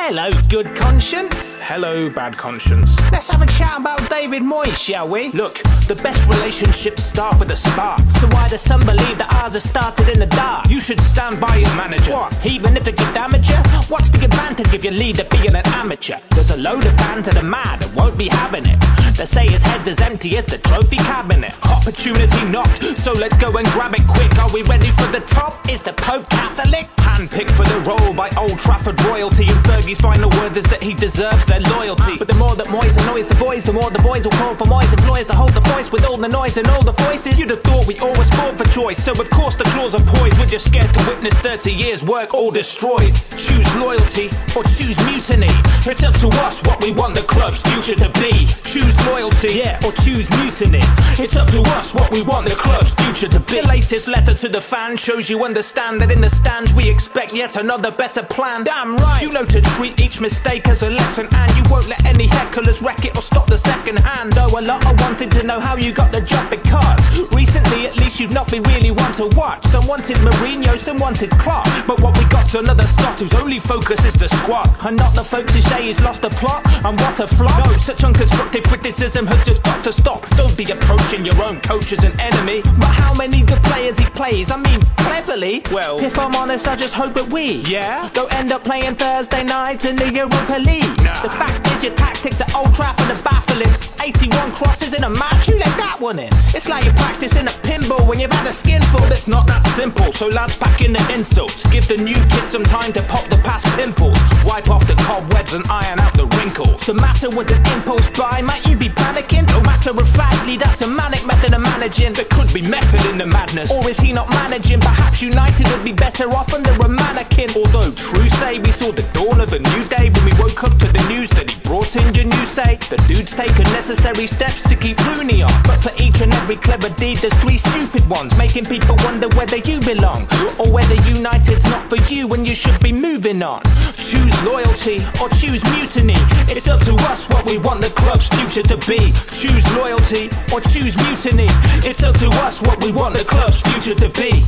Hello, good conscience. Hello, bad conscience. Let's have a chat about David Moyes, shall we? Look, the best relationships start with a spark. So why does some believe that ours have started in the dark? You should stand by your manager. What? Even if it could damage you? What's the advantage if you lead to being an amateur? There's a load of fans that are mad and won't be having it. They say his head's as empty as the trophy cabinet. Opportunity knocked, so let's go and grab it quick. Are we ready for the top? Is the Pope Catholic? Handpicked for the role by Old Trafford royalty, and Fergie's final word is that he deserves their loyalty. But the more that Moyes annoys the boys, the more the boys will call for Moyes employees to hold the voice with all the noise and all the voices. You'd have thought we always fought for choice, so of course the claws are poised. We're just scared to witness 30 years work all destroyed. Choose loyalty or choose mutiny. It's up to us what we want the club's future to be. Choose loyalty, yeah, or choose mutiny. It's up to us what we want the club's future to be. The latest letter to the fans shows you understand that in the stands we expect yet another better plan. Damn right. You know to treat each mistake as a lesson, and you won't let any hecklers wreck it or stop the second hand. Though a lot I wanted to know how you got the job, because recently at least you've not been really one to watch. Some wanted Mourinho, some wanted Klopp, but what we got's another sot whose only focus is the squad, and not the folks who say he's lost the plot and what a flop. No, such unconstructive criticism has just got to stop. Don't be approaching your own coach as an enemy. But how many good players he plays? I mean, cleverly. Well, if I'm honest, I just hope that we don't end up playing Thursday night in the Europa League. Nah. The fact is your tactics at Old Trafford are baffling. 81 crosses in a match, who let that one in? It's like you're practicing a pinball when you've had a skinful. It's not that simple, so lads pack in the insults. Give the new kids some time to pop the past pimples. Wipe off the cobwebs and iron out the wrinkles. The matter was an impulse buy, might you be panicking? No matter of factly, that's a manic method of managing. There could be method in the madness. Or is he not managing? Perhaps United would be better off under a mannequin. Although true say we saw the dawn of a new day when we woke up to the news that he brought in your new say. The dude's taken necessary steps to keep Rooney on, but for each and every clever deed there's three stupid ones, making people wonder whether you belong or whether United's not for you when you should be moving on. Choose loyalty or choose mutiny. It's up to us what we want the club's future to be. Choose loyalty or choose mutiny. It's up to us what we want the club's future to be.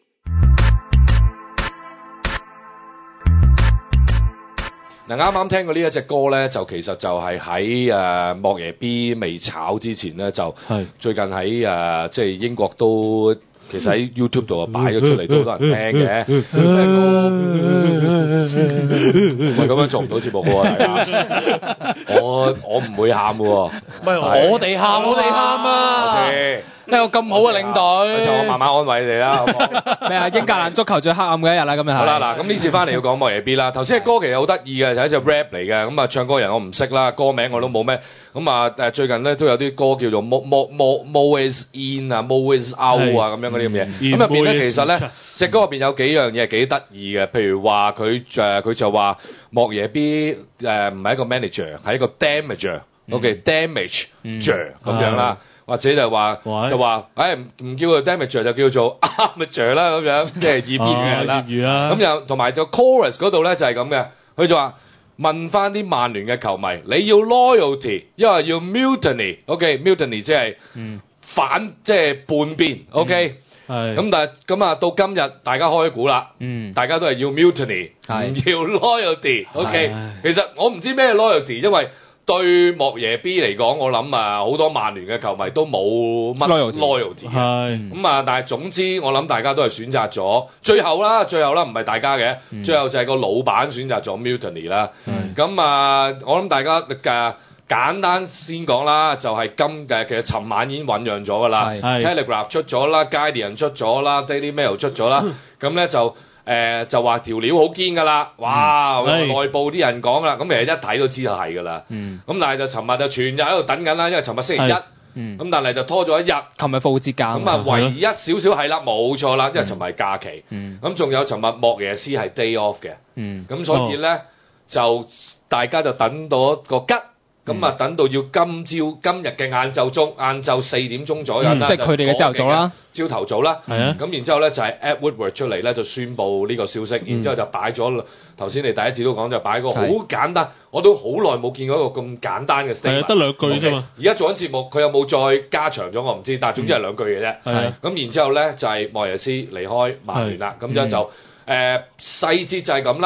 嗱，啱啱聽過呢一隻歌咧，就其實就係喺莫耶 B 未炒之前咧，就最近喺即係英國都其實喺 YouTube 度擺咗出嚟，都好多人聽嘅。唔係咁樣做唔到節目嘅喎，大家。我唔會喊嘅喎。 唔係我哋喊，我哋喊啊！ 我知。 你有咁好嘅領隊， 就我慢慢安慰你哋啦。 咩啊？英格蘭足球最黑暗嘅一日啦，咁樣係。 好啦，嗱，咁呢次翻嚟要講莫耶 B 啦。頭先嘅歌其實好得意嘅，就係一隻 rap 嚟嘅。咁啊，唱歌人我唔識啦，歌名我都冇咩。咁啊最近咧都有啲歌叫做 Moyes In 啊 Moyes Out 啊咁樣嗰啲咁嘢。咁入邊咧其實咧隻歌入邊有幾樣嘢幾得意嘅，譬如話佢就話莫耶 B 唔係一個 manager， 係一個 damager。OK，damage 咁樣啦。或者就話唔叫佢 damager 就叫做 amateur 啦咁樣，即係業餘嘅人啦。咁又同埋個 chorus 嗰度咧就係咁嘅，佢就話問翻啲曼聯嘅球迷，你要 loyalty， 因為要 mutiny。OK，mutiny 即係反，即係叛變。OK，咁但係咁啊到今日大家開估啦，大家都係要 mutiny， 唔要 loyalty。OK，其實我唔知咩 loyalty， 因為對莫耶 B 嚟講，我諗好多曼聯嘅球迷都冇乜 loyalty 嘅。咁但係總之我諗大家都係選擇咗最後啦，唔係大家嘅，最後就係個老闆選擇咗 mutiny 啦。咁我諗大家簡單先講啦，就係其實尋晚已經醖釀咗㗎啦 ，Telegraph 出咗啦 ，Guardian 出咗啦 ，Daily Mail 出咗啦，咁咧就話條料好堅㗎啦，哇！內部啲人講啦，咁其實一睇都知道係㗎啦。咁但係就尋日就全日喺度等緊啦，因為尋日星期一，咁但係就拖咗一日。琴日復活節假。咁啊，唯一少少係啦，冇錯啦，因為尋日係假期。咁仲有尋日莫耶斯係 day off 嘅。咁所以咧就大家就等到個吉。咁啊，等到要今日嘅晏晝4點鐘左右啦， 即係佢哋嘅朝頭早啦， 朝頭早啦。咁然之後咧就係 Ed Woodward 出嚟咧就宣布呢個消息，然之後就擺咗頭先你第一次都講就擺個好簡單，我都好耐冇見過一個咁簡單嘅 statement， 得兩句啫嘛。 而家做緊節目，佢有冇再加長咗我唔知，但係總之係兩句嘅啫。咁然之後咧就係莫耶斯離開曼聯啦，咁樣就細節就係咁啦。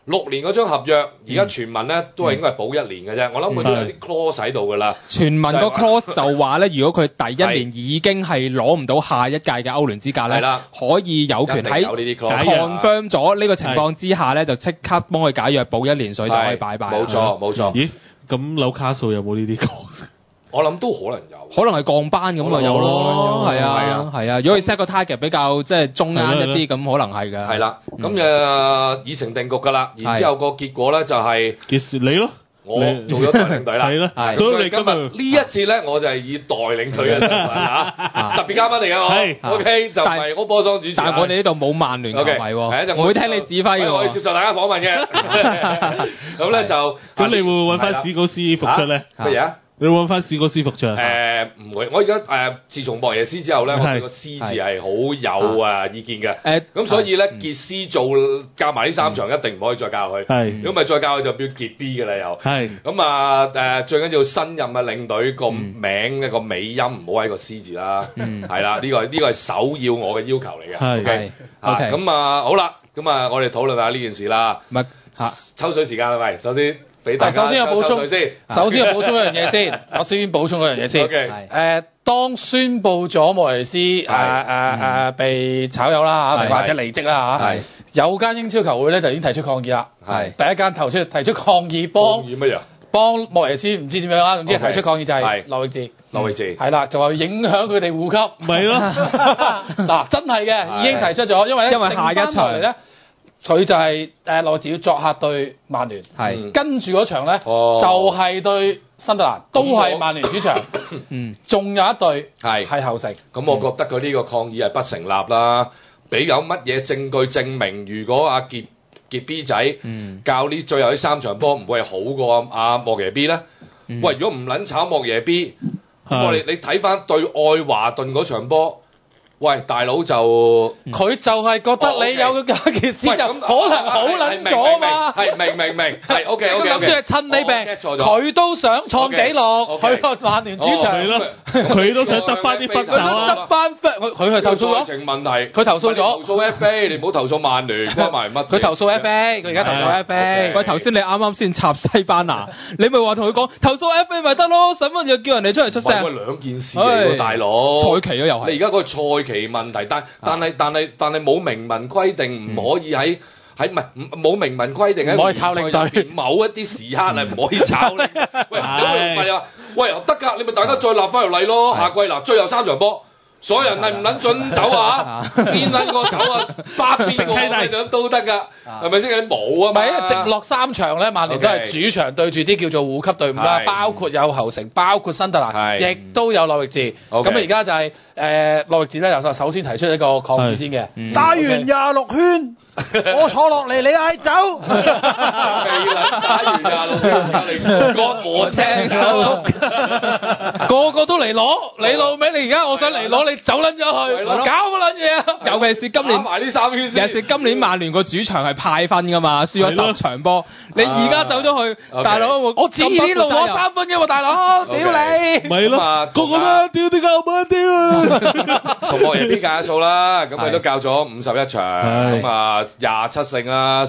6年嗰張合約，而家傳聞咧都係應該係保1年嘅啫。我諗佢都有啲 clause 喺度㗎啦。 傳聞個 clause 就話咧，如果佢第一年已經係攞唔到下一屆嘅歐聯資格咧，可以有權喺 confirm 咗呢個情況之下咧，就即刻幫佢解約保1年水就可以拜拜。 冇錯冇錯。 咦？咁紐卡素有冇呢啲 clause？ 我諗都可能有， 可能係降班咁啊有咯，係啊。如果佢 set 個 target 比較即係中間一啲，咁可能係㗎。 係啦，咁已成定局㗎啦。然之後個結果咧就係結説你咯， 我做咗代領隊啦。 係啦， 所以今日呢一節咧，我就係以代領隊嘅身份特別嘉賓嚟㗎我。OK，就唔係我波桑主持。 但係我哋呢度冇曼聯球迷喎，我會聽你指揮㗎。 我會接受大家訪問嘅。咁咧就咁，你會揾翻史高斯復出咧？ 乜嘢啊？ 你揾翻史高斯復出？ 唔會，我而家自從莫耶斯之後咧，我對個斯字係好有意見嘅。咁所以咧，傑斯做教埋呢3場一定唔可以再教佢。如果咪再教佢就變傑 B 嘅啦又。咁最緊要新任嘅領隊個名一個尾音唔好喺個斯字啦。係啦，呢個係首要我嘅要求嚟嘅。OK。咁好啦，咁我哋討論下呢件事啦。抽水時間係咪？首先。 首先要補充一樣嘢先，我先補充一樣嘢先。當宣佈咗莫耶斯被炒魷啦或者離職啦嚇，有間英超球會咧就已經提出抗議啦。第一間提出抗議幫莫耶斯唔知點樣啦，總之提出抗議就係諾域治。係啦，就話影響佢哋護級。 咪咯， 嗱真係嘅，已經提出咗，因為下一場咧。佢就係諾域治要作客對曼聯，跟住嗰場咧就係對新特蘭，都係曼聯主場，仲有一隊係後城。 咁我覺得佢呢個抗議係不成立啦。俾有乜嘢證據證明，如果阿傑 B 仔教呢最後呢3場波唔會係好過阿莫耶 B 咧？喂，如果唔撚炒莫耶 B， 咁你睇翻對愛華頓嗰場波。喂，大佬就佢就係覺得你有個傑斯就可能好撚咗嘛， 係明，係 OK， 諗住係趁你病，佢都想創紀錄，去個曼聯主場， 佢都想執翻啲分啊， 執翻分，佢係投訴咗， 情問題， 佢投訴咗， 投訴 FA， 你唔好投訴曼聯，關埋乜？ 佢投訴 FA， 佢而家投訴 FA。 喂，頭先你啱啱先插西班牙，你咪話同佢講投訴 FA 咪得咯，使乜又叫人哋出嚟出聲？ 喂，兩件事嚟喎，大佬。 賽期又係。 你而家嗰個賽期問題，但係冇明文規定唔可以喺冇明文規定喺唔可以炒領隊， 某一啲時刻係唔可以炒領。喂，你話喂得㗎，你咪大家再立翻條例咯。下季嗱，最後3場波，所有人係唔撚準走啊？邊撚個走啊？邊個咁樣都得㗎，係咪先？你冇啊嘛？ 唔係，直落3場咧，曼聯都係主場對住啲叫做護級隊伍啦，包括有侯城，包括新特蘭，亦都有諾域治。咁而家就係諾域治咧，就首先提出一個抗議先嘅，打完26圈。我坐落嚟，你嗌走， 未撚打完26圈，你割禾青手， 個個都嚟攞，你老味，你而家我想嚟攞，你走撚咗去，搞乜撚嘢啊？ 尤其是今年埋呢3圈先， 尤其是今年曼聯個主場係派分㗎嘛，輸咗10場波，你而家走咗去，大佬我自呢度攞3分嘅喎，大佬，屌你！ 咪咯，個個都屌啲教班屌啊！ 同莫耶 B 計下數啦，咁佢都教咗51場，咁27勝啦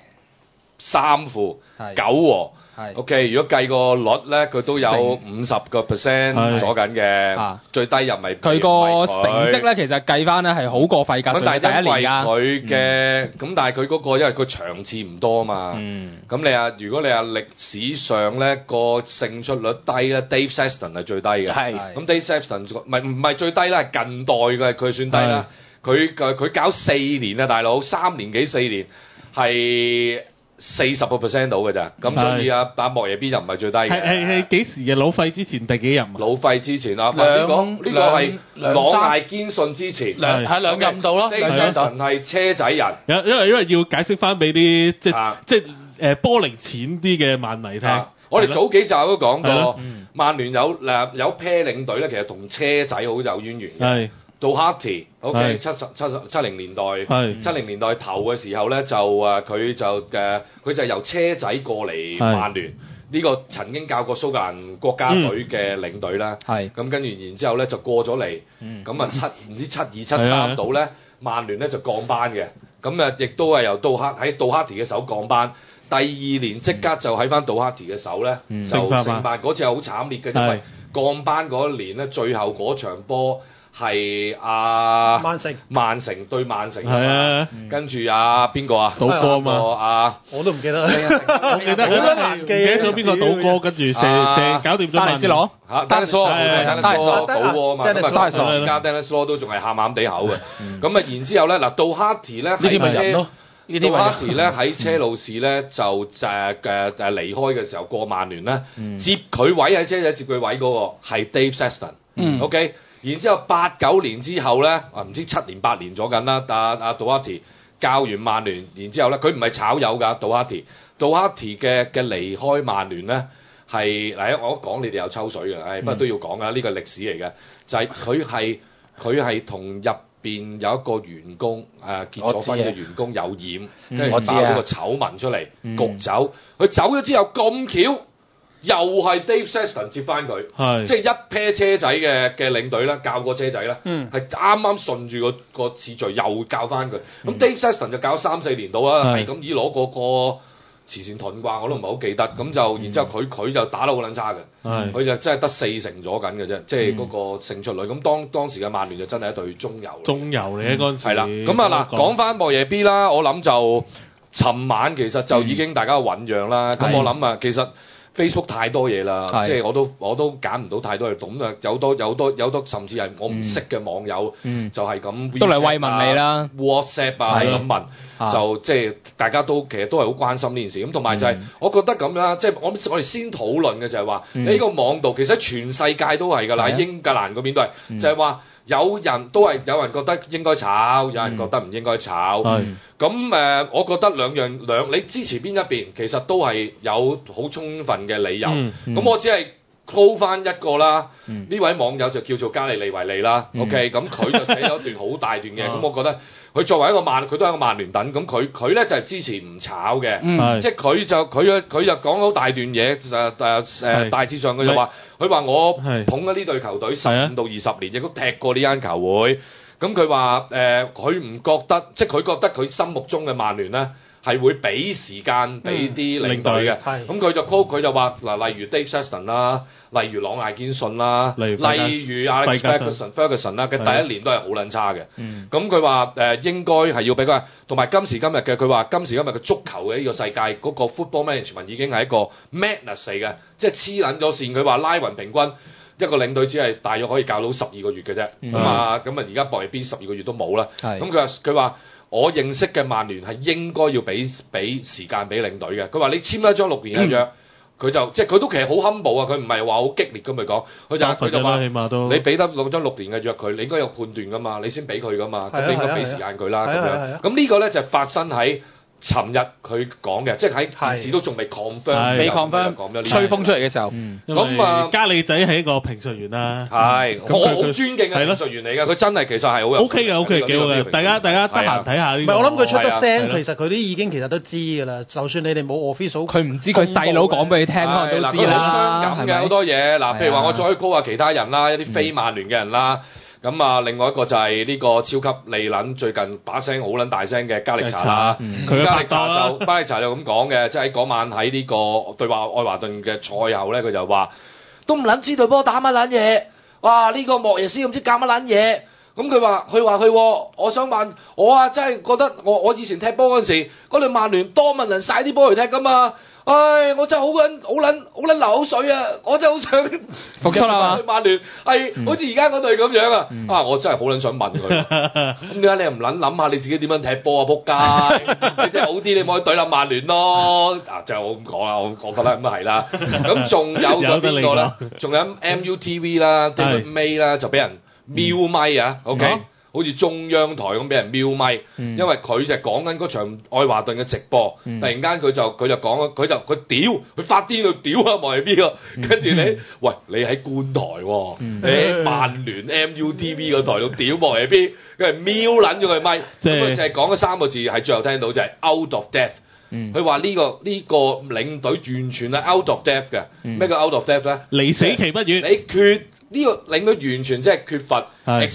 ，13負9和。OK， 如果計個率咧，佢都有50% 左緊嘅，最低又咪佢個成績咧，其實計翻咧係好過費格遜第一年㗎。 佢嘅咁，但係佢嗰個因為佢場次唔多啊嘛，咁你如果你歷史上咧個勝出率低咧 ，Dave Sexton 係最低嘅。咁 Dave Sexton 唔係最低啦，係近代嘅佢算低啦。佢搞4年啊，大佬3年幾4年係40% 到嘅咋，咁所以阿莫耶 B 就唔係最低嘅。 係幾時嘅？老費之前第幾任？ 老費之前啊，呢個係朗艾堅信之前， 喺2任度咯。 Sexton 係車仔人， 因為要解釋翻俾啲即係波齡淺啲嘅曼迷聽。 我哋早幾集都講過，曼聯有 pair 領隊咧，其實同車仔好有淵源嘅。到 Harty，OK， 70年代，70年代頭嘅時候咧，就佢就由車仔過嚟曼聯，呢個曾經教過蘇格蘭國家隊嘅領隊啦。咁跟住然之後咧就過咗嚟，咁唔知72、73度咧，曼聯咧就降班嘅。 咁亦都係由杜哈迪嘅手降班。第二年即刻就喺翻杜哈迪嘅手咧，就升班。嗰次係好慘烈嘅，因為降班嗰一年咧，最後嗰場波係曼城對曼城啊，跟住邊個啊？ 賭哥嘛， 我都唔記得， 我記得唔記得咗邊個賭哥，跟住射搞掂咗曼斯羅 ，Dennis Law 賭波啊嘛，咁啊而家 Dennis Law 都仲係喊喊地口嘅，咁啊然之後咧嗱，杜哈迪咧係杜哈迪咧喺車路士咧就離開嘅時候過曼聯咧，接佢位喺車仔接佢位嗰個係 Dave Sexton，OK。然之後89年之後咧，唔知7年8年咗緊啦。阿杜哈迪教完曼聯，然之後咧，佢唔係炒友㗎。杜哈迪嘅離開曼聯咧係嗱，我講你哋有抽水嘅，不過都要講㗎，呢個歷史嚟嘅，就係佢係同入邊有一個員工結咗婚嘅員工有染，跟住爆咗個醜聞出嚟，焗走。佢走咗之後咁巧。又係 Dave Sexton 接翻佢，即係一 pair 車仔嘅領隊啦，教個車仔啦，係啱啱順住個次序又教翻佢。咁 Dave Sexton 就教3-4年到啦，係咁以攞個慈善盾啩，我都唔係好記得。咁就然之後佢就打得好撚差嘅，佢就真係得4成咗緊嘅啫，即係嗰個勝出率。咁當時嘅曼聯就真係一隊中游嚟嘅嗰陣時。係啦， 咁啊嗱，講翻莫耶 B 啦，我諗就尋晚其實就已經大家醖釀啦。咁我諗啊，其實。Facebook 太多嘢啦，即係我都揀唔到太多嘢懂啊！有多甚至係我唔識嘅網友，就係咁都嚟慰問你啦 ，WhatsApp 咁問，就即係大家都其實都係好關心呢件事。咁同埋就係我覺得咁樣，即係我哋先討論嘅就係話，呢個網度其實全世界都係㗎啦，喺英格蘭嗰邊都係，就係話。有人覺得應該炒，有人覺得唔應該炒。咁我覺得兩你支持邊一邊，其實都係有好充分嘅理由。咁我只係 call 翻一個啦。呢位網友就叫做加利利維利啦。OK，咁佢就寫咗一段好大段嘅。咁我覺得佢作為一個佢都係一個曼聯躉。咁佢咧就係支持唔炒嘅。即係佢就講好大段嘢。大致上佢就話。佢話我捧咗呢隊球隊15到20年，亦都踢過呢間球會。咁佢話佢唔覺得，即係佢覺得佢心目中嘅曼聯咧係會俾時間俾啲領隊嘅。咁佢就話嗱，例如 Dave Sexton 啦，例如朗艾堅遜啦，例如 Alex Ferguson 啦嘅第一年都係好撚差嘅。咁佢話應該係要俾佢，同埋今時今日嘅佢話今時今日嘅足球嘅呢個世界嗰個 football management 已經係一個 madness 嚟嘅，即係黐撚咗線。佢話拉勻平均一個領隊只係大約可以教到12個月嘅啫。咁啊而家博入邊12個月都冇啦。咁佢話我認識嘅曼聯係應該要俾時間俾領隊嘅。佢話你簽一張6年嘅約。佢就即係佢都其實好 humble 啊！佢唔係話好激烈咁嚟講，佢就話你俾得攞張6年嘅約佢，你應該有判斷噶嘛，你先俾佢噶嘛，咁你應該俾時間佢啦咁樣。咁呢個咧就發生喺尋日佢講嘅，即係喺電視都仲未 confirm， 吹風出嚟嘅時候。 咁加利仔係一個評述員啦， 係我好尊敬嘅評述員嚟㗎，佢真係其實係好有 OK 嘅，幾好嘅。大家得閒睇下呢個。 唔係我諗佢出得聲，其實佢都已經其實都知㗎啦。就算你哋冇 official，佢唔知佢細佬講俾你聽，可能都知啦。 好傷感嘅好多嘢。嗱，譬如話我再高下其他人啦，一啲非曼聯嘅人啦。咁啊，另外一個就係呢個超級利撚，最近把聲好撚大聲嘅加力查啦。加力查就咁講嘅，即係喺嗰晚喺呢個對話愛華頓嘅賽後咧，佢就話都唔撚知隊波打乜撚嘢。哇！呢個莫耶斯唔知教乜撚嘢。咁佢話我想問我啊，真係覺得我以前踢波嗰陣時，嗰隊曼聯多文人曬啲波嚟踢㗎嘛。唉，我真係好撚流口水啊！我真係好想復出啦嘛！ 曼聯係好似而家嗰隊咁樣啊！我真係好撚想問佢，咁點解你又唔諗下你自己點樣踢波啊？仆街！你真係好啲，你咪可以對冧曼聯咯！就係我咁講啦，我覺得咁係啦。咁仲有咗邊個咧？仲有 MUTV 啦 ，David May 啦，就俾人瞄咪啊 ！OK。好似中央台咁俾人瞄咪，因為佢就講緊嗰場愛華頓嘅直播，突然間佢就講佢屌，佢發癲到屌啊莫耶 B 啊，跟住你喺觀台喎，你喺曼聯 MUTV 個台度屌莫耶 B，佢係瞄撚咗佢咪，咁佢就係講咗3個字，係最後聽到就係 out of depth。佢話呢個領隊完全係 out of depth 嘅。咩叫 out of depth 咧？ 離死期不遠。 你呢個領隊完全即係缺乏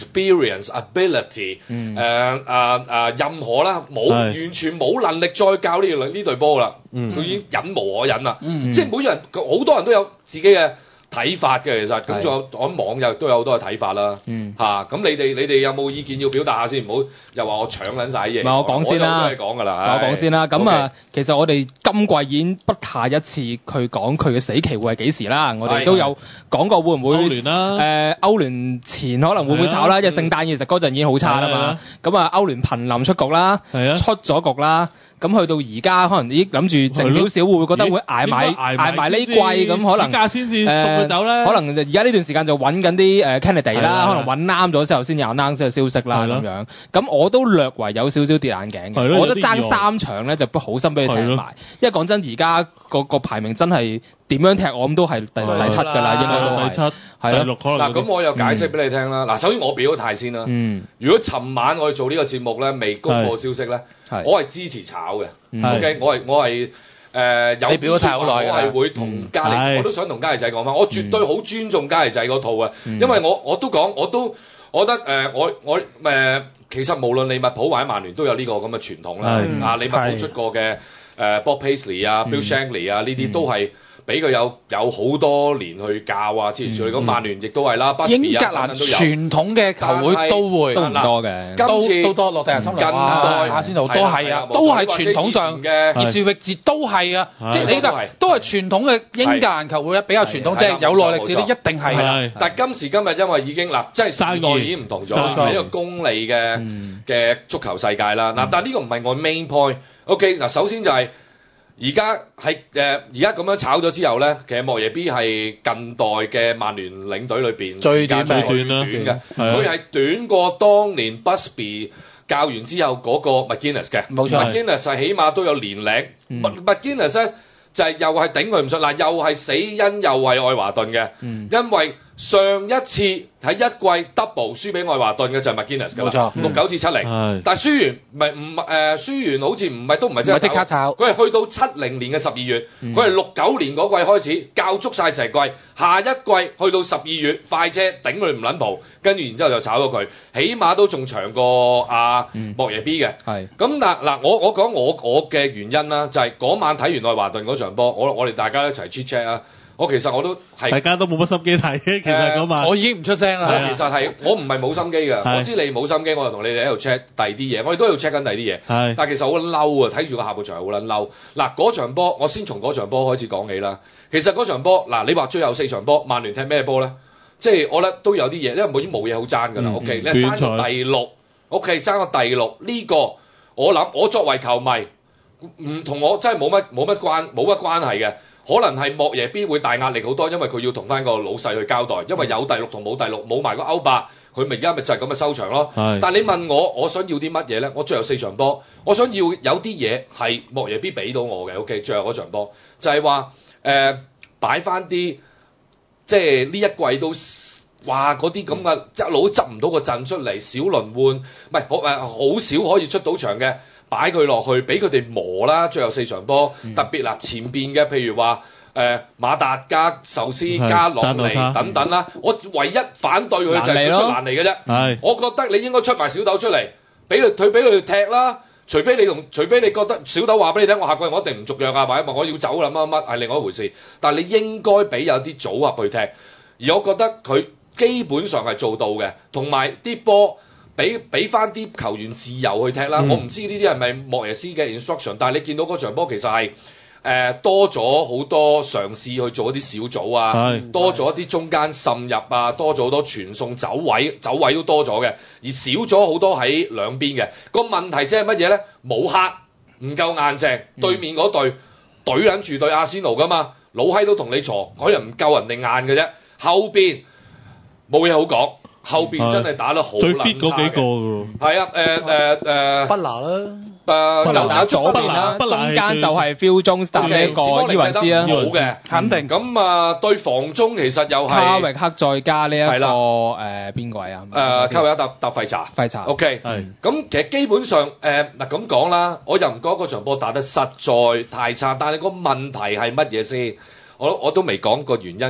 experience、ability， 任何啦完全冇能力再教呢隊波啦，佢已經忍無可忍啦，即係每人好多人都有自己嘅睇法嘅，其實咁仲有我諗網友都有好多嘅睇法啦，咁你哋有冇意見要表達下先？唔好又話我搶撚晒嘢。唔係我講先啦，我講㗎啦。我講先啦。咁其實我哋今季已經不下一次佢講佢嘅死期會係幾時啦。我哋都有講過會唔會歐聯啦？歐聯前可能會唔會炒啦？因為聖誕其實嗰陣已經好差啦嘛。咁歐聯瀕臨出局啦，出咗局啦。咁去到而家可能已經諗住靜少少，會唔會覺得會捱埋呢季咁可能？價先至送佢走咧。可能而家呢段時間就揾緊啲candidate 啦，可能揾啱咗之後先有 announce 嘅消息啦咁樣。咁我都略為有少少跌眼鏡嘅。我覺得爭3場咧就不好心俾你踢埋，因為講真而家個排名真係點樣踢我諗都係第7㗎啦，應該都係第7。係咯，嗱咁我又解釋俾你聽啦。嗱，首先我表咗態先啦。如果尋晚我哋做呢個節目咧，未公佈消息咧，我係支持炒嘅。OK，我係有表咗態好耐嘅，我係會同加利，我都想同加利仔講翻，我絕對好尊重加利仔嗰套嘅，因為我都講，我覺得其實無論利物浦或者曼聯都有呢個咁嘅傳統啦。利物浦出過嘅Bob Paisley 啊、Bill Shankly 啊呢啲都係。俾佢有好多年去教啊，之類咁。曼聯亦都係啦，英格蘭傳統嘅球會都會都唔多嘅，都多落地人心近代阿仙奴都係啊，都係傳統上嘅熱刺域治都係啊，即係你都係傳統嘅英格蘭球會咧，比較傳統，即係有耐歷史，你一定係。但係今時今日因為已經即係時代已經唔同咗，係一個功利嘅足球世界啦。嗱，但係呢個唔係我 main point。OK， 嗱，首先就係。而家咁樣炒咗之後咧，其實莫耶 B 係近代嘅曼聯領隊裏邊最短嘅，佢係短過當年 Busby 教完之後嗰個 McGuinness 嘅，冇錯。McGuinness 係起碼都有年齡，McGuinness 咧就係又係頂佢唔順，又係死因又係愛華頓嘅，因為上一次喺一季 double 輸俾愛華頓嘅就係 McGuinness 㗎啦，冇錯，69至70，但係輸完好似唔係即刻炒，佢係去到70年嘅12月，佢係69年嗰季開始教足晒成季，下一季去到12月快車頂佢唔撚蒲，跟住然之後就炒咗佢，起碼都仲長過莫耶 B 嘅，咁嗱我講我嘅原因啦，就係嗰晚睇完愛華頓嗰場波，我哋大家一齊 check 啊。其實我都係大家都冇乜心機睇嘅，其實嗰晚我已經唔出聲啦。其實係我唔係冇心機㗎，我知你冇心機，我就同你哋喺度 check 第二啲嘢，我哋都喺度 check 緊第二啲嘢。但係其實好嬲啊，睇住個下半場好撚嬲。嗱，嗰場波我先從嗰場波開始講起啦。其實嗰場波你話最後4場波，曼聯踢咩波咧？即係我覺得都有啲嘢，因為已經冇嘢好爭㗎啦。OK， 你爭到第6 ，OK， 爭到第6呢個，我諗我作為球迷唔同我真係冇乜關係嘅。可能係莫耶 B 會大壓力好多，因為佢要同翻個老細去交代，因為有第6同冇第6，冇埋個歐霸，佢而家咪就係咁嘅收場咯。但係你問我想要啲乜嘢咧？我最後4場波，我想要有啲嘢係莫耶 B 俾到我嘅。OK， 最後嗰場波就係話擺翻啲，即係呢一季都話嗰啲咁嘅一路都執唔到個陣出嚟，小輪換，唔係好少可以出到場嘅。擺佢落去，俾佢哋磨啦。最後4場波，特別嗱前邊嘅，譬如話馬達加壽司加朗尼等等啦。我唯一反對佢就係佢出蘭尼嘅啫。我覺得你應該出埋小豆出嚟，俾佢哋踢啦。除非你覺得小豆話俾你聽，我下季我一定唔續約啊，或者我要走啦乜係另外一回事。但係你應該俾有啲組合去踢，而我覺得佢基本上係做到嘅，同埋啲波。俾翻啲球員自由去踢啦，我唔知呢啲係咪莫耶斯嘅 instruction， 但係你見到嗰場波其實係多咗好多嘗試去做一啲小組啊，多咗一啲中間滲入啊，多咗好多傳送走位都多咗嘅，而少咗好多喺兩邊嘅。個問題即係乜嘢咧？冇黑，唔夠硬淨，對面嗰隊懟撚住對阿仙奴噶嘛，老閪都同你鋤，佢又唔夠人哋硬嘅啫，後邊冇嘢好講。後邊真係打得好難，最 fit 嗰幾個㗎喎。係啊，不拿啦，又打左邊啦，中間就係 Phil Jones 搭呢個伊雲斯啦，好嘅，肯定。咁對防中其實又係卡域克再加呢一個邊個啊？卡域克搭費查。OK，咁其實基本上嗱咁講啦，我又唔覺得嗰場波打得實在太差，但係個問題係乜嘢先？我都未講個原因就係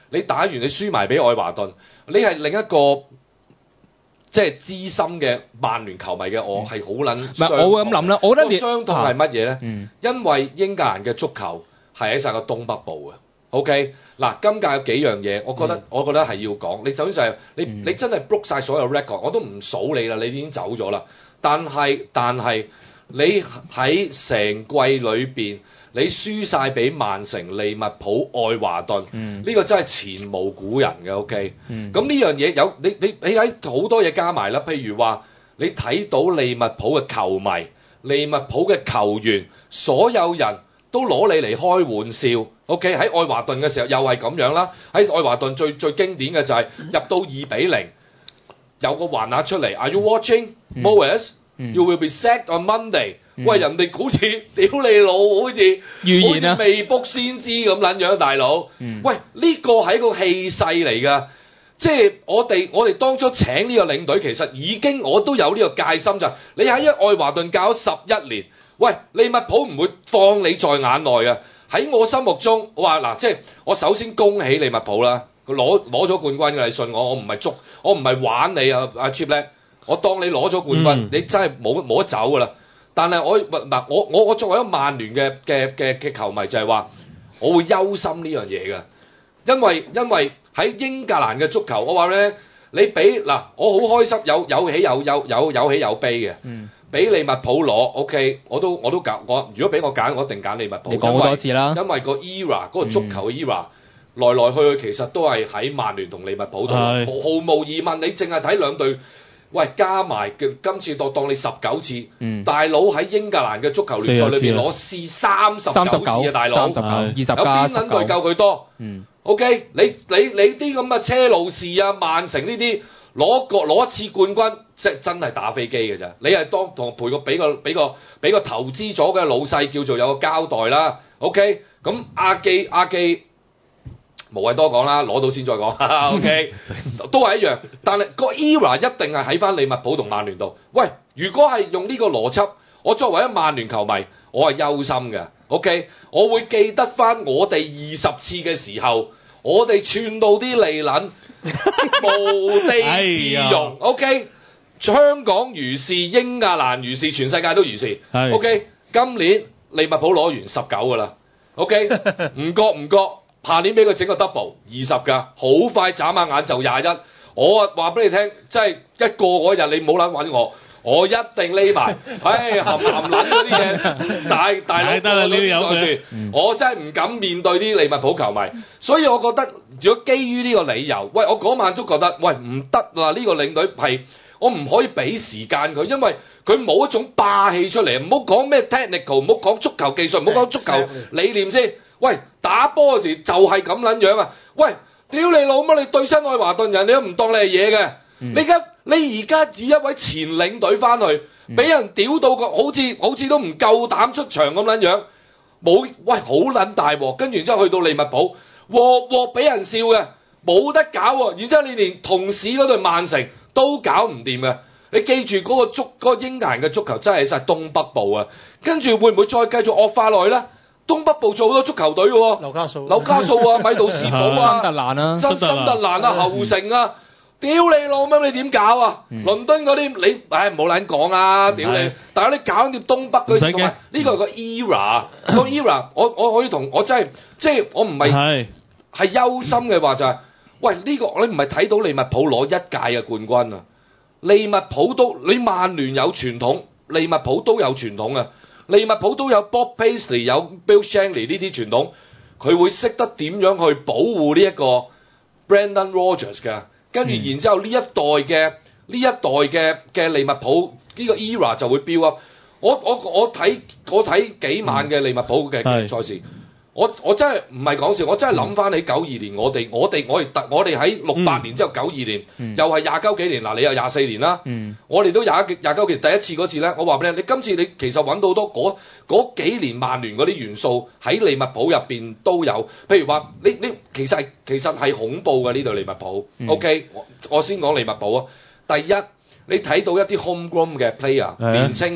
你打完你輸埋俾愛華頓，你係另一個即係資深嘅曼聯球迷嘅我係好撚。唔係我會咁諗啦，我覺得傷痛係乜嘢咧？因為英格蘭嘅足球係喺晒個東北部嘅。OK， 嗱，今屆有幾樣嘢，我覺得係要講。你首先就係你真係 book 晒所有 record， 我都唔數你啦，你已經走咗啦。但係你喺成季裏邊，你輸晒俾曼城、利物浦、愛華頓，呢個真係前無古人嘅。OK，咁呢樣嘢有你喺好多嘢加埋啦。譬如話你睇到利物浦嘅球迷、利物浦嘅球員，所有人都攞你嚟開玩笑。OK， 喺愛華頓嘅時候又係咁樣啦。喺愛華頓最經典嘅就係入到2-0，有個橫額出嚟 ，Are you watching Moyes？You will be sacked on Monday。喂，人哋好似屌你老，好似預言未卜先知咁撚樣，大佬。喂，呢個係一個氣勢嚟㗎。即係我哋當初請呢個領隊，其實已經我都有呢個戒心就係，你喺愛華頓教咗11年，喂，利物浦唔會放你在眼內啊！喺我心目中，我話嗱，即係我首先恭喜利物浦啦，佢攞咗冠軍嘅，你信我，我唔係玩你啊，阿 Chip 咧，我當你攞咗冠軍，你真係冇得走㗎啦。但係我作為一個曼聯嘅球迷就係話，我會憂心呢樣嘢㗎，因為喺英格蘭嘅足球，我話咧，你俾嗱，我好開心有喜有悲嘅。俾利物浦攞 ，OK， 我都揀我。如果俾我揀，我一定揀利物浦。 你講好多次啦。因為個 era 嗰個足球嘅 era，來去其實都係喺曼聯同利物浦度。毫無疑問，你淨係睇兩隊，喂加埋今次當你19次，大佬喺英格蘭嘅足球聯賽裏邊攞39次啊，大佬。 20 有邊撚隊夠佢多？OK， 你啲咁嘅車路士啊、曼城呢啲。攞一次冠軍，即係真係打飛機嘅咋？你係當同俾個投資咗嘅老細叫做有個交代啦。OK， 咁阿記無謂多講啦，攞到先再講。OK， 都係一樣。但係個 era 一定係喺翻利物浦同曼聯度。喂，如果係用呢個邏輯，我作為一曼聯球迷，我係憂心嘅。OK， 我會記得翻我哋20次嘅時候。我哋串到啲利撚無地自容，OK？ 香港如是，英格蘭如是，全世界都如是。OK？ 今年利物浦攞完19㗎啦，OK？ 唔覺，下年俾佢整個 double 20㗎，好快眨下眼就21。我話俾你聽，真係一過嗰日你冇撚揾我一定匿埋，含撚嗰啲嘢，大佬得啦，呢啲有嘅。我真係唔敢面對啲利物浦球迷，所以我覺得如果基於呢個理由，喂，我嗰晚都覺得，喂唔得啦，呢個領隊係我唔可以俾時間佢，因為佢冇一種霸氣出嚟，唔好講咩 technical， 唔好講足球技術，唔好講足球理念先。喂，打波嗰時就係咁撚樣啊！喂，屌你老母，你對親愛華頓人，你都唔當你係嘢嘅，你而家以一位前領隊翻去，俾人屌到個好似都唔夠膽出場咁撚樣，冇喂好撚大鑊，跟住然之後去到利物浦，鑊俾人笑嘅，冇得搞喎。然之後你連同市嗰隊曼城都搞唔掂嘅，你記住嗰個英格蘭嘅足球真係喺晒東北部啊，跟住會唔會再繼續惡化落去咧？東北部做好多足球隊嘅喎，紐卡素啊、米杜士堡啊、 新特蘭啊、 新特蘭啊、後城啊。屌你老母，你點搞啊？倫敦嗰啲你冇撚講啊！屌你，但係你搞掂東北嗰啲，呢個係個 era， 個 era， 我可以同我真係即係我唔係憂心嘅話就係，喂呢個你唔係睇到利物浦攞1屆嘅冠軍啊？利物浦都你曼聯有傳統，利物浦都有傳統啊！利物浦都有 Bob Paisley 有 Bill Shankly 呢啲傳統，佢會識得點樣去保護呢一個 Brendan Rodgers 㗎。跟住，然之後呢一代嘅利物浦呢個 era 就會 build up。我睇幾晚嘅利物浦嘅賽事，我真係唔係講笑，我真係諗翻起92年我哋喺68年之後92年，又係20幾年嗱，你又24年啦，我哋都29年第一次嗰次咧，我話俾你，你今次你其實揾到多嗰幾年曼聯嗰啲元素喺利物浦入邊都有，譬如話你其實係恐怖嘅呢隊利物浦。OK， 我先講利物浦啊，第一你睇到一啲 homegrown 嘅 player 年青嘅。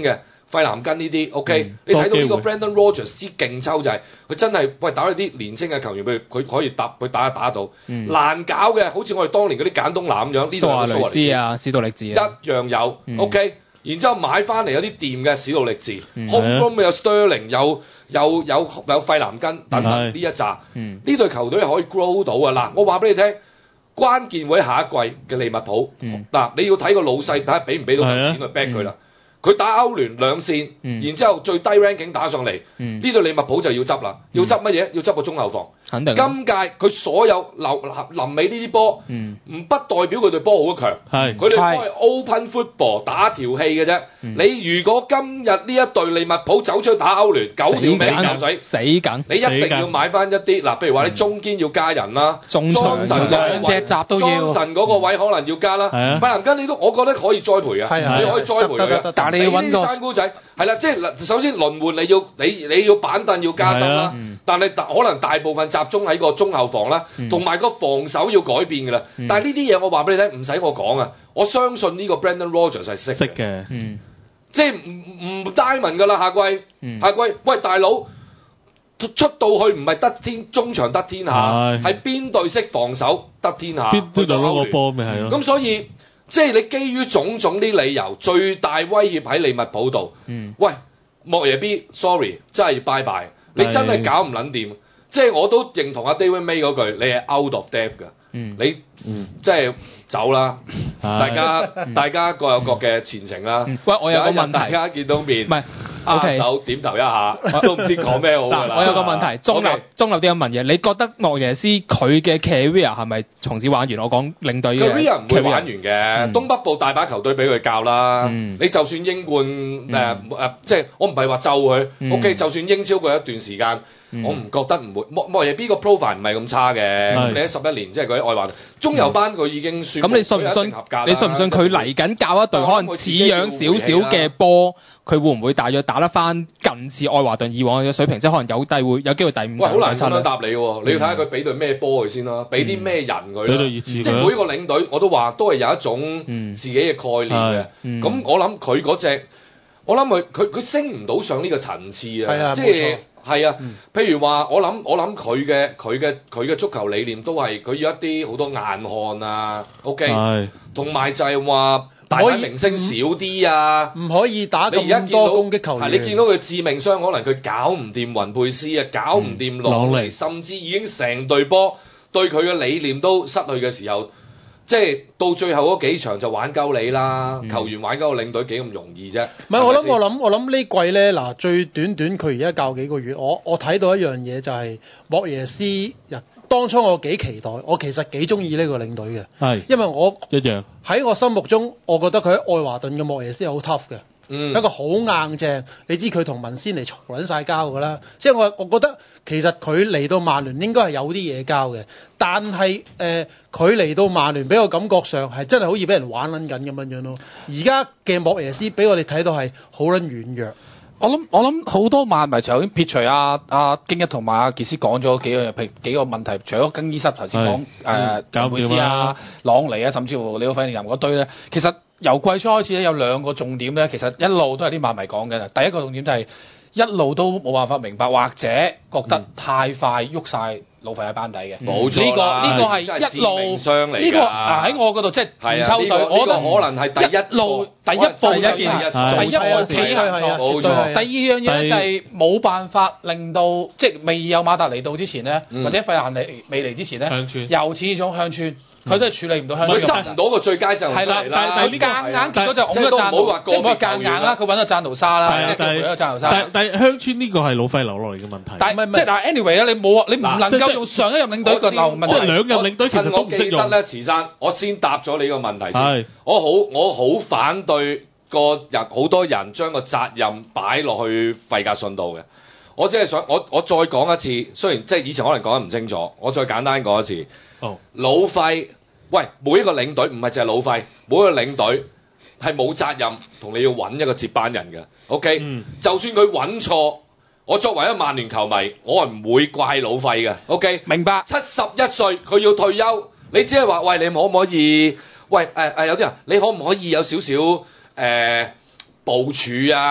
費南根呢啲 OK，你睇到呢個 Brendan Rodgers 之勁抽就係佢真係喂打呢啲年青嘅球員，譬如佢可以佢打到，難搞嘅，好似我哋當年嗰啲簡東南咁樣，呢度有蘇亞雷斯啊、史杜力治一樣有 OK。然之後買翻嚟有啲掂嘅史杜力治，空軍有 Sterling， 有費南根等等呢一紮，呢隊球隊係可以 grow 到嘅。嗱，我話俾你聽，關鍵會喺下一季嘅利物浦。嗱，你要睇個老細睇下俾唔俾到錢去 back 佢啦。佢打歐聯兩線，然之後最低 ranking 打上嚟，呢隊利物浦就要執啦。要執乜嘢？要執個中後防。肯定。今屆佢所有臨尾呢啲波，不代表佢隊波好強。佢哋波係 open football 打條氣嘅啫。你如果今日呢一隊利物浦走出去打歐聯，9條命游水死緊。你一定要買翻一啲嗱，譬如話你中堅要加人啦，中場兩隻閘都要。莊神嗰個位可能要加啦。費南根我覺得可以栽培嘅，你可以栽培佢。你揾個山姑仔係啦，即係首先輪換你要板凳要加深啦，但係可能大部分集中喺個中後防啦，同埋個防守要改變㗎啦。但係呢啲嘢我話俾你聽，唔使我講啊，我相信呢個 Brendan Rodgers 係識嘅，即係唔 diamond 㗎啦。下季喂大佬出到去唔係得中場得天下，係邊隊識防守得天下？邊隊攞個波咪係咯？咁所以。即係你基於種種啲理由，最大威脅喺利物浦度。喂，莫耶 B，sorry， 真係拜拜，你真係搞唔撚掂。即係我都認同阿 David May 嗰句，你係 out of depth 㗎。你即係走啦，大家各有各嘅前程啦。喂，我有個問題，大家見到面，唔係握手點頭一下，都唔知講咩好㗎啦。我有個問題，中立啲咁問嘢，你覺得莫耶斯佢嘅 career 係咪從此玩完？我講領隊嘅 career 唔會玩完嘅，東北部大把球隊俾佢教啦。你就算英冠即係我唔係話咒佢，OK， 就算英超過一段時間。我唔覺得唔會，莫耶邊個 profile 唔係咁差嘅。你喺11年，即係佢喺愛華頓中游班，佢已經算。咁你信唔信？你信唔信佢嚟緊教一隊可能似樣少少嘅波，佢會唔會大約打得翻近似愛華頓以往嘅水平？即係可能有機會第5。喂，好難咁樣答你喎！你要睇下佢俾隊咩波佢先啦，俾啲咩人佢啦。即係每一個領隊，我都話都係有一種自己嘅概念嘅。咁我諗佢嗰隻，我諗佢升唔到上呢個層次啊！即係。係啊，譬如話，我諗佢嘅足球理念都係佢要一啲好多硬漢啊 ，OK， 同埋就係話大牌明星少啲啊，唔可以打咁多攻擊球員。你見到佢致命傷，可能佢搞唔掂雲佩斯啊，搞唔掂朗尼，甚至已經成隊波對佢嘅理念都失去嘅時候。即係到最後嗰幾場就玩鳩你啦，球員玩鳩個領隊幾咁容易啫？唔係我諗呢季咧嗱，最短佢而家教幾個月，我睇到一樣嘢就係莫耶斯人。當初我幾期待，我其實幾中意呢個領隊嘅，係因為我一樣喺我心目中，我覺得佢喺愛華頓嘅莫耶斯係好 tough 嘅。一個好硬正，你知佢同文仙尼嘈撚晒交㗎啦。即係我覺得其實佢嚟到曼聯應該係有啲嘢交嘅，但係佢嚟到曼聯俾我感覺上係真係好似俾人玩撚緊咁樣咯。而家嘅莫耶斯俾我哋睇到係好撚軟弱。 我諗好多曼迷就已經撇除阿京一同埋阿傑斯講咗幾個問題，除咗更衣室頭先講賈梅斯啊、朗尼啊，甚至乎李奧費尼南嗰堆咧，其實由季初開始咧有兩個重點咧，其實一路都係啲曼迷講嘅。第一個重點就係一路都冇辦法明白，或者覺得太快喐晒老費喺班底嘅。冇錯啦，呢個係一路呢個喺我嗰度即係唔抽水，我覺得可能係第一步就一件第一步企行錯。第二樣嘢咧就係冇辦法令到即係未有馬達嚟到之前咧，或者費蘭尼未嚟之前咧，又似呢種鄉村。佢都係處理唔到鄉村，佢執唔到個最佳就係啦。但係夾硬結果就即係唔好話夾硬啦，佢揾咗贊奴沙啦，即係揾咗贊奴沙。但係鄉村呢個係老費留落嚟嘅問題。但係即係但係 anyway 啊，你唔能夠用上一任領隊嘅流問題。即係兩任領隊其實都唔識用。我記得咧，慈山，我先答咗你個問題先。我好反對好多人將個責任擺落去費格遜度嘅。我只係想我再講一次，雖然即係以前可能講得唔清楚，我再簡單講一次。老費，喂，每一個領隊唔係淨係老費，每一個領隊係冇責任同你要揾一個接班人嘅 ，OK？就算佢揾錯，我作為一個曼聯球迷，我係唔會怪老費嘅 ，OK？明白。71歲佢要退休，你只係話喂，你可唔可以？喂有啲人你可唔可以有少少部署啊？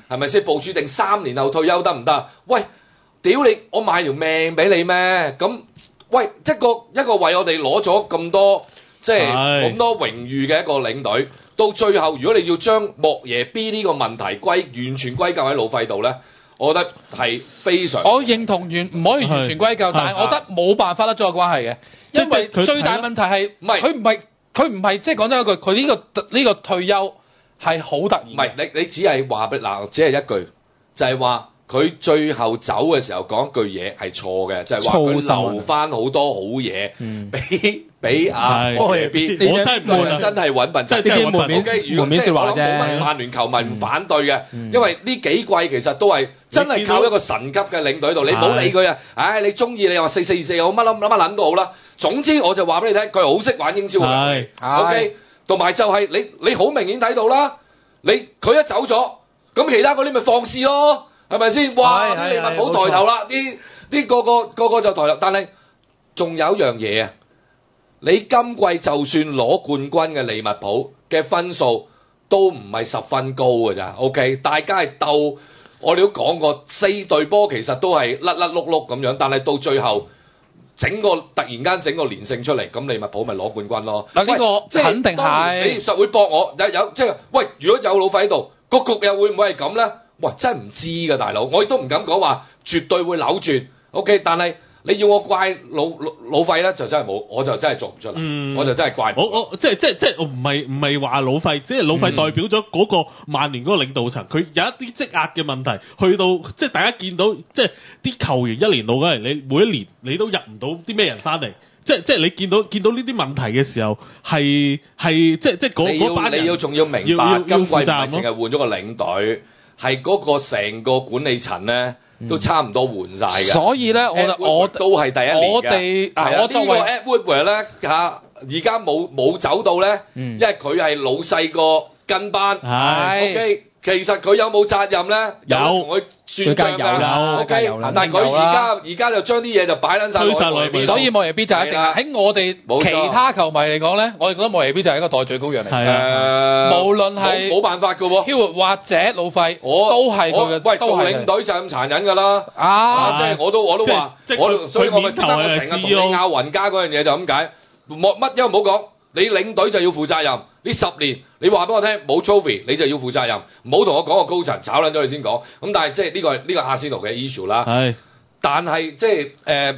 係咪先？部署定3年後退休得唔得？喂，屌你！我賣條命俾你咩？咁喂，一個為我哋攞咗咁多即係咁多榮譽嘅一個領隊，到最後如果你要將莫耶 B 呢個問題完全歸咎喺老費度咧，我覺得係非常。 我認同唔可以完全歸咎，但係我覺得冇辦法甩咗個關係嘅，因為最大問題係佢唔係即係講真一句，佢呢個退休係好突然。唔係你只係話只係一句，就係話佢最後走嘅時候講一句嘢係錯嘅，就係話佢留翻好多好嘢俾莫耶 B。 我真係揾笨， 即係啲門面説話啫。 冇乜曼聯球迷唔反對嘅，因為呢幾季其實都係真係靠一個神級嘅領隊度，你唔好理佢啊！唉，你中意你話4-4-2好乜撚都好啦。總之我就話俾你聽，佢好識玩英超嘅。OK， 同埋就係你好明顯睇到啦，佢一走咗，咁其他嗰啲咪放肆咯，係咪先？哇！啲利物浦抬頭啦，啲個個就抬頭，但係仲有一樣嘢啊！你今季就算攞冠軍嘅利物浦嘅分數都唔係10分高㗎咋 ，OK？ 大家係鬥，我哋都講過4隊波其實都係甩甩碌碌咁樣，但係到最後突然間整個連勝出嚟，咁利物浦咪攞冠軍咯。 嗱呢個肯定係你實會駁我有即係喂，如果有老費喺度，個局又會唔會係咁咧？哇！真係唔知㗎，大佬，我亦都唔敢講話絕對會扭轉 ，OK？ 但係你要我怪老費咧，就真係冇，我就真係做唔出啦。我就真係怪我即係我唔係話老費，即係老費代表咗嗰個曼聯嗰個領導層，佢有一啲積壓嘅問題，去到即係大家見到，即係啲球員一年老緊嚟，你每一年你都入唔到啲咩人翻嚟。即係你見到呢啲問題嘅時候，係即係嗰班人你要仲要明白，今季唔係淨係換咗個領隊，係嗰個成個管理層咧都差唔多換晒嘅。 所以咧，我都係第一年嘅。我作為 Ed Woodward 咧而家冇走到咧，因為佢係老細個跟班。OK。其實佢有冇責任咧？有同佢算賬㗎。OK， 但係佢而家就將啲嘢就擺撚晒落去。 所以莫耶 B 就一定喺我哋其他球迷嚟講咧，我哋覺得莫耶 B 就係一個代罪羔羊嚟嘅。無論係冇辦法㗎喎 Hewett 或者老費，都係佢嘅。 喂，做領隊就咁殘忍㗎啦。即係我都話，所以我咪成日同你拗雲加嗰樣嘢就咁解。乜因為唔好講。你領隊就要負責任，呢10年你話俾我聽冇 trophy， 你就要負責任，唔好同我講個高層炒撚咗你先講。咁但係即係呢個阿仙奴嘅 issue 啦。但係即係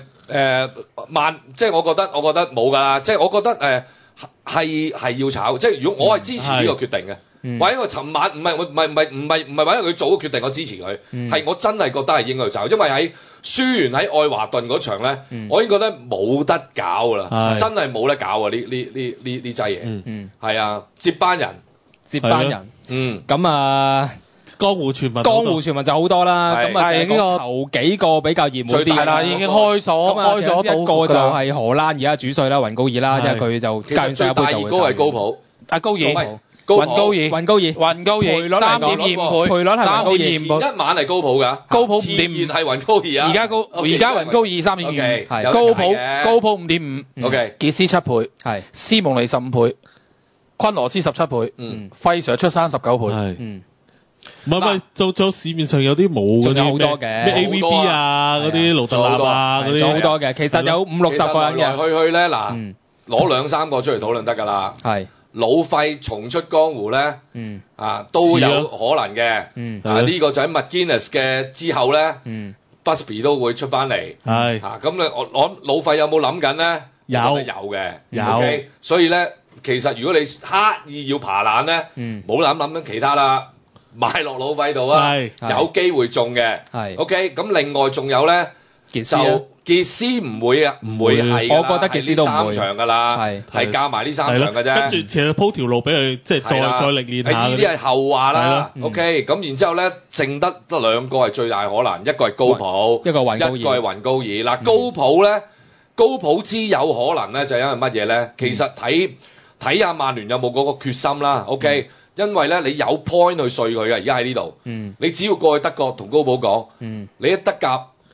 即係我覺得冇㗎啦。即係我覺得係要炒。即係如果我係支持呢個決定嘅。或者我尋晚唔係話因為佢做個決定我支持佢，係我真係覺得係應該去炒，因為喺輸完喺愛華頓嗰場咧，我已經覺得冇得搞㗎啦，真係冇得搞啊！呢劑嘢，係啊，接班人， 咁啊， 江湖傳聞就好多啦，咁啊呢個頭幾個比較熱門啲啦， 已經開咗一個就係荷蘭而家主帥啦，雲高爾啦，因為佢就其實最大熱高係高普， 雲高爾賠率3.25倍，賠率係雲高爾一晚係高普㗎， 高普5.5 係雲高爾啊， 而家雲高爾3.25，高普5.5，傑斯7倍，係斯蒙尼15倍，昆羅斯17倍，費 Sir 出生19倍， 唔係，就市面上有啲冇嗰啲好多嘅咩 AVB 啊，嗰啲盧特納啊，嗰啲好多嘅，其實有50-60個人嘅， 去咧嗱，攞2-3個出嚟討論得㗎啦，係。老費重出江湖咧，都有可能嘅。呢個就喺 McGuinness 嘅之後咧，Busby 都會出翻嚟。咁咧我老費有冇諗緊咧？有嘅。所以咧，其實如果你刻意要爬爛咧，冇諗緊其他啦，買落老費度啊，有機會中嘅。OK， 咁另外仲有咧。傑斯唔會係， 我覺得傑斯都唔會 3場㗎啦，係加埋呢3場㗎啫。 跟住其實鋪條路俾佢，即係再歷練下。 呢啲係後話啦。OK， 咁然之後咧，剩得2個係最大可能，一個係高普，一個係雲高爾。嗱，高普之有可能咧，就因為乜嘢咧？其實睇下曼聯有冇嗰個決心啦。OK，因為咧你有 point 去碎佢嘅，而家喺呢度。你只要過去德國同高普講，你一德甲。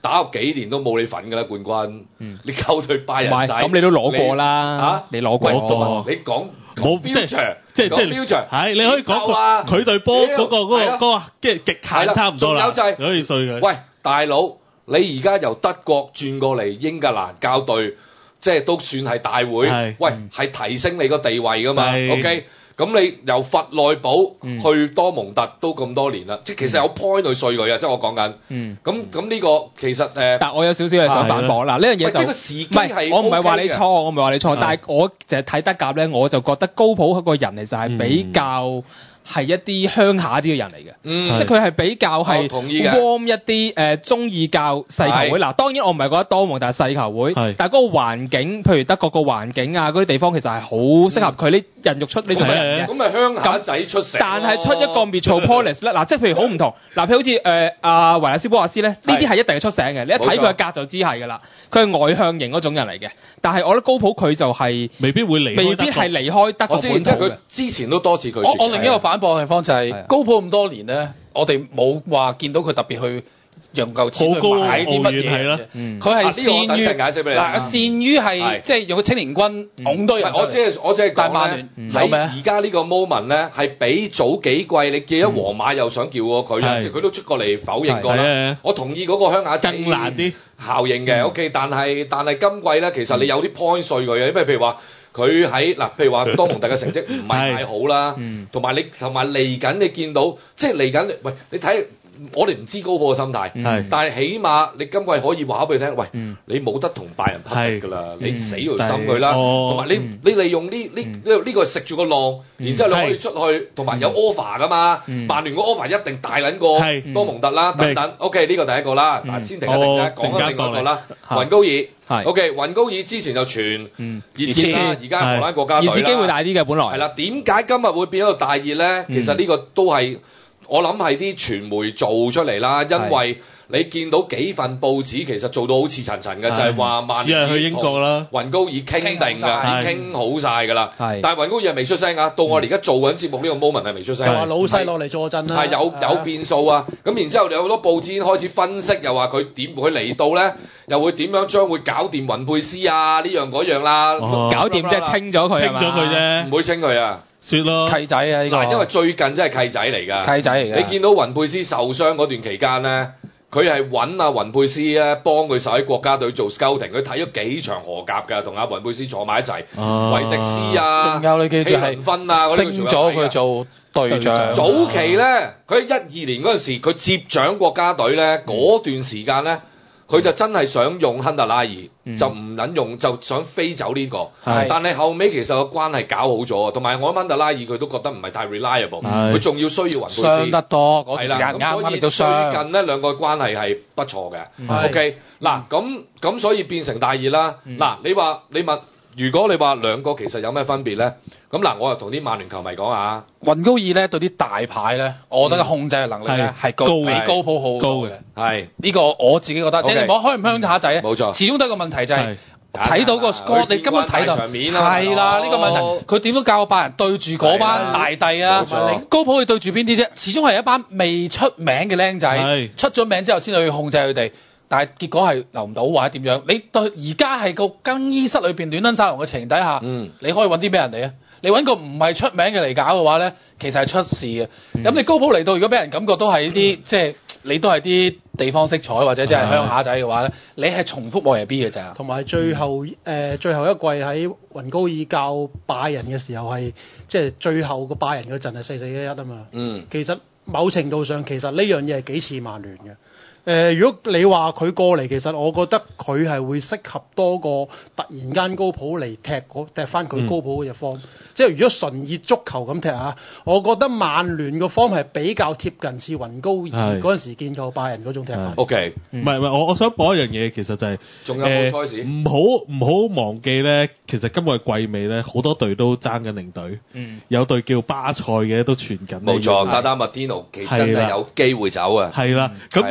打幾年都冇你份㗎啦冠軍。你夠對拜仁仔， 咁你都攞過啦，你攞過。 你講冇 future， 即係 future， 係你可以講佢對波嗰個即係極限差唔多啦。仲有就係可以衰佢。 喂，大佬，你而家由德國轉過嚟英格蘭校隊，即係都算係大會。喂，係提升你個地位㗎嘛 ？OK。咁你由佛內堡去多蒙特都咁多年啦，即係其實有 point 去碎佢啊！即係我講緊。咁呢個其實但我有少少係想反駁嗱，呢樣嘢就唔係我唔係話你錯，我唔係話你錯，但係我淨係睇德甲咧，我就覺得高普個人其實係比較係一啲鄉下啲嘅人嚟嘅，即係佢係比較係 warm 一啲中意教細球會。嗱，當然我唔係覺得多蒙特係細球會，但係嗰個環境，譬如德國個環境啊，嗰啲地方其實係好適合佢呢人肉出呢種人嘅。 咁咪鄉下仔出城， 但係出一個 Metropolis 咧，嗱，即係譬如好唔同，嗱，譬如好似阿維納斯波亞斯咧，呢啲係一定係出醒嘅，你一睇佢嘅格就知係㗎啦，佢係外向型嗰種人嚟嘅。但係我覺得高普佢就係未必會離開德國本土嘅。 佢之前都多次拒絕。 我另一個反駁嘅方就係高普咁多年咧，我哋冇話見到佢特別去用夠錢去買啲乜嘢。佢係善於善於係即係用個青年軍拱多人。 我即係但曼聯喺而家呢個 moment 咧，係比早幾季你記得皇馬又想叫過佢，有時佢都出過嚟否認過啦。我同意嗰個鄉下仔更難啲效應嘅 OK，但係今季咧，其實你有啲 point 碎佢嘅，因為譬如話。佢喺嗱，譬如話多蒙特嘅成績唔係太好啦，同埋嚟緊你見到，即係嚟緊，喂，你睇我哋唔知高普嘅心態，但係起碼你今季可以話俾佢聽，喂，你冇得同拜仁匹敵㗎啦，你死條心佢啦，同埋你利用呢個食住個浪，然之後你可以出去，同埋有 offer 㗎嘛，曼聯個 offer 一定大撚過多蒙特啦，等等 ，OK 呢個第一個啦，但係先停一停啦，講緊另外一個啦，雲高爾。OK，雲高爾之前就傳熱刺啦，而家荷蘭國家隊啦， 熱刺機會大啲嘅本來。 係啦，點解今日會變咗個大熱咧？其實呢個都係我諗係啲傳媒做出嚟啦，因為你見到幾份報紙其實做到好似層層嘅，就係話曼聯去英國啦， 雲高爾傾定㗎，已經傾好晒㗎啦。但係雲高爾係未出聲啊，到我哋而家做緊節目呢個 moment 係未出聲。 話老細落嚟坐陣啦， 係有變數啊！咁然之後有好多報紙已經開始分析，又話佢嚟到咧，又會點樣將會搞掂雲佩斯啊呢樣嗰樣啦， 搞掂即係清咗佢啫， 唔會清佢啊！ 説咯， 契仔啊呢個， 因為最近真係契仔嚟㗎， 契仔嚟㗎。 你見到雲佩斯受傷嗰段期間咧，佢係揾阿雲佩斯咧幫佢手喺國家隊做 scouting，佢睇咗幾場荷甲㗎，同阿雲佩斯坐埋一齊，維迪斯啊， 仲有你記住係芬啊嗰啲， 升咗佢做隊長。 早期咧，佢喺12年嗰陣時，佢接掌國家隊咧嗰段時間咧。佢就真係想用亨特拉爾，就唔撚用，就想飛走呢個。但係後尾其實個關係搞好咗，同埋我諗亨特拉爾佢都覺得唔係太 reliable，佢仲要需要雲佩斯。傷得多嗰段時間啱都傷。最近呢兩個關係係不錯嘅。OK， 嗱咁所以變成大熱啦。嗱你問，如果你話兩個其實有咩分別咧？咁嗱，我又同啲曼聯球迷講下， 雲高爾咧對啲大牌咧，我覺得控制嘅能力咧係比高普好高嘅。係呢個我自己覺得，即係你講開唔鄉下仔咧，冇錯。始終都係個問題就係睇到個 score，你根本睇到係啦呢個問題。佢點都教個拜仁對住嗰班大帝啊？高普佢對住邊啲啫？始終係一班未出名嘅僆仔，出咗名之後先去控制佢哋。但係結果係留唔到或者點樣？你對而家係個更衣室裏邊亂撚沙龍嘅情底下，你可以揾啲咩人嚟啊？你揾個唔係出名嘅嚟搞嘅話咧，其實係出事嘅。咁你高普嚟到，如果俾人感覺都係啲即係你都係啲地方色彩或者即係鄉下仔嘅話咧，你係重複莫耶 B 嘅咋。 同埋最後一季喺雲高爾教拜仁嘅時候係即係最後個拜仁嗰陣係4-4-1-1啊嘛。其實某程度上其實呢樣嘢係幾似曼聯嘅。如果你話佢過嚟，其實我覺得佢係會適合多過突然間高普嚟踢翻佢高普嗰隻方。即係如果純以足球咁踢下，我覺得曼聯個方係比較貼近似雲高爾嗰陣時建構拜仁嗰種踢法。 OK， 唔係我想講一樣嘢，其實就係仲有冇賽事？ 唔好忘記咧，其實今個季尾咧好多隊都爭緊領隊。有隊叫巴塞嘅都傳緊。 冇錯，達達麥迪諾其實真係有機會走啊。 係啦，咁其實